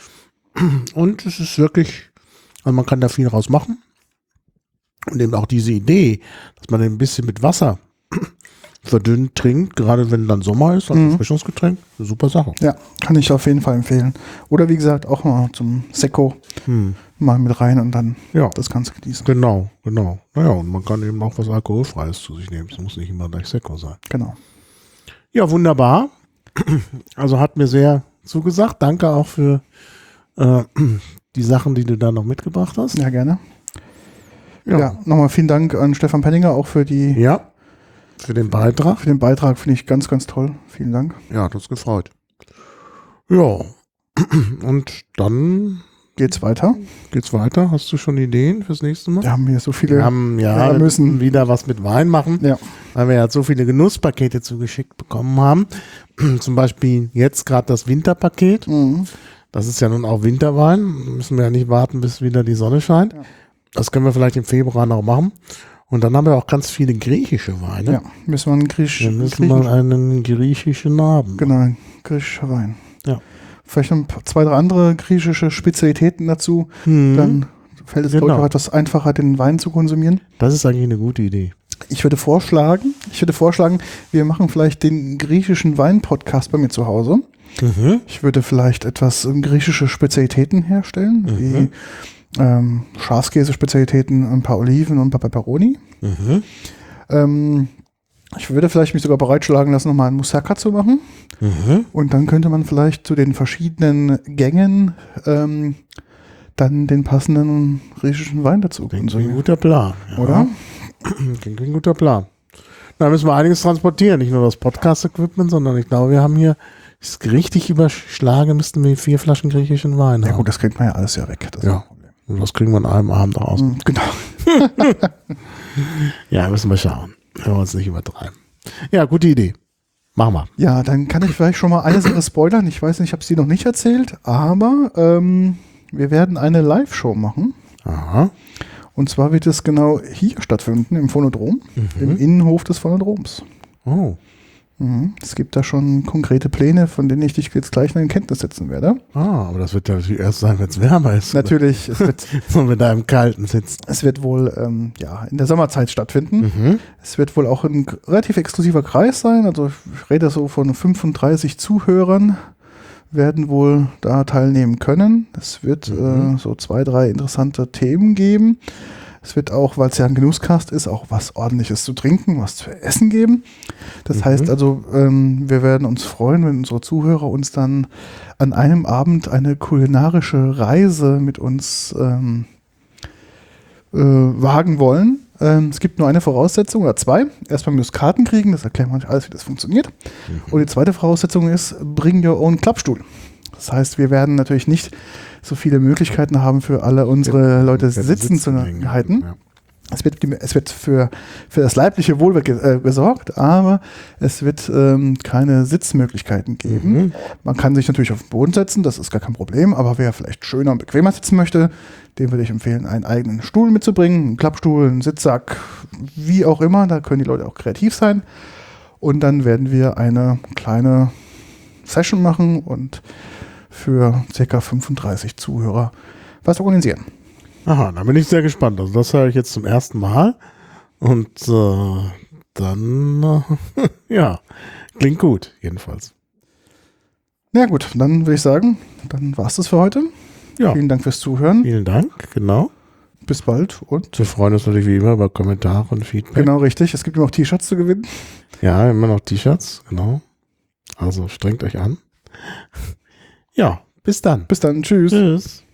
Und es ist wirklich, also man kann da viel raus machen. Und eben auch diese Idee, dass man ein bisschen mit Wasser verdünnt trinkt, gerade wenn dann Sommer ist, als Mhm. Erfrischungsgetränk, eine super Sache. Ja, kann ich auf jeden Fall empfehlen. Oder wie gesagt, auch mal zum Sekko Hm. mal mit rein und dann Ja, das Ganze genießen. genau, genau. Naja, und man kann eben auch was Alkoholfreies zu sich nehmen. Es muss nicht immer gleich Sekko sein. Genau. Ja, wunderbar. Also hat mir sehr zugesagt. Danke auch für äh, die Sachen, die du da noch mitgebracht hast. Ja, gerne. Ja, Ja, nochmal vielen Dank an Stefan Penninger auch für die ja, für den Beitrag. für den Beitrag, finde ich ganz, ganz toll. Vielen Dank. Ja, hat uns gefreut. Ja, und dann Geht's weiter? geht's weiter. Hast du schon Ideen fürs nächste Mal? Wir haben hier so viele. Wir haben ja, Ja, wir müssen. müssen wieder was mit Wein machen, Ja. weil wir ja so viele Genusspakete zugeschickt bekommen haben. Zum Beispiel jetzt gerade das Winterpaket. Mhm. Das ist ja nun auch Winterwein. Müssen wir ja nicht warten, bis wieder die Sonne scheint. Ja. Das können wir vielleicht im Februar noch machen. Und dann haben wir auch ganz viele griechische Weine. Ja, müssen wir einen Griechisch, Wir müssen Griechisch, mal einen griechischen haben. genau, griechischer Wein. Ja. Vielleicht noch ein paar, zwei, drei andere griechische Spezialitäten dazu. Mhm. Dann fällt es, Genau. glaube ich, auch etwas einfacher, den Wein zu konsumieren. Das ist eigentlich eine gute Idee. Ich würde vorschlagen, ich würde vorschlagen, wir machen vielleicht den griechischen Wein-Podcast bei mir zu Hause. Mhm. Ich würde vielleicht etwas ähm, griechische Spezialitäten herstellen, Mhm. wie ähm, Schafskäse-Spezialitäten, ein paar Oliven und ein paar Peperoni. Mhm. Ähm, ich würde vielleicht mich sogar bereitschlagen lassen, nochmal einen Moussaka zu machen. Mhm. Und dann könnte man vielleicht zu den verschiedenen Gängen ähm, dann den passenden griechischen Wein dazu Klingt wie ein konsumieren. guter Plan. Ja. Oder? Klingt wie ein guter Plan. Da müssen wir einiges transportieren. Nicht nur das Podcast-Equipment, sondern ich glaube, wir haben hier, ist richtig überschlagen, müssten wir vier Flaschen griechischen Wein Ja haben. gut, das kriegt man ja alles ja weg. Das ist Ja. kein Problem. Und das kriegen wir an einem Abend raus. Mhm, genau. Ja, müssen wir schauen. Wenn wir uns nicht übertreiben. Ja, gute Idee. Machen wir. Ja, dann kann ich vielleicht schon mal eine Sache spoilern. Ich weiß nicht, ich habe sie noch nicht erzählt, aber ähm, wir werden eine Live-Show machen. Aha. Und zwar wird es genau hier stattfinden, im Phonodrom, im Innenhof des Phonodroms. Oh. Mhm. Es gibt da schon konkrete Pläne, von denen ich dich jetzt gleich noch in Kenntnis setzen werde. Ah, aber das wird ja natürlich erst sein, wenn es wärmer ist. Natürlich, es wird, Wenn wir da im Kalten sitzen. es wird wohl ähm, ja, in der Sommerzeit stattfinden. Mhm. Es wird wohl auch ein relativ exklusiver Kreis sein. Also ich rede so von fünfunddreißig Zuhörern werden wohl da teilnehmen können. Es wird Mhm. äh, so zwei, drei interessante Themen geben. Es wird auch, weil es ja ein Genusscast ist, auch was Ordentliches zu trinken, was zu essen geben. Das Mhm. heißt also, ähm, wir werden uns freuen, wenn unsere Zuhörer uns dann an einem Abend eine kulinarische Reise mit uns ähm, äh, wagen wollen. Ähm, es gibt nur eine Voraussetzung oder zwei. Erstmal müsst ihr Karten kriegen, das erklären wir euch alles, wie das funktioniert. Mhm. Und die zweite Voraussetzung ist, bring your own Klappstuhl. Das heißt, wir werden natürlich nicht so viele Möglichkeiten haben, für alle unsere Leute sitzen zu halten. Ja. Es wird, es wird für, für das leibliche Wohl äh, gesorgt, aber es wird ähm, keine Sitzmöglichkeiten geben. Mhm. Man kann sich natürlich auf den Boden setzen, das ist gar kein Problem, aber wer vielleicht schöner und bequemer sitzen möchte, dem würde ich empfehlen, einen eigenen Stuhl mitzubringen, einen Klappstuhl, einen Sitzsack, wie auch immer, da können die Leute auch kreativ sein. Und dann werden wir eine kleine Session machen und für ca. fünfunddreißig Zuhörer was organisieren. Aha, da bin ich sehr gespannt. Also das höre ich jetzt zum ersten Mal. Und äh, dann, äh, ja, klingt gut, jedenfalls. Na ja, gut, dann würde ich sagen, dann war es das für heute. Ja. Vielen Dank fürs Zuhören. Vielen Dank, genau. Bis bald und wir freuen uns natürlich wie immer über Kommentare und Feedback. Genau, richtig. Es gibt immer noch T-Shirts zu gewinnen. Ja, immer noch T-Shirts, genau. Also strengt euch an. Ja, bis dann. Bis dann, tschüss. Tschüss.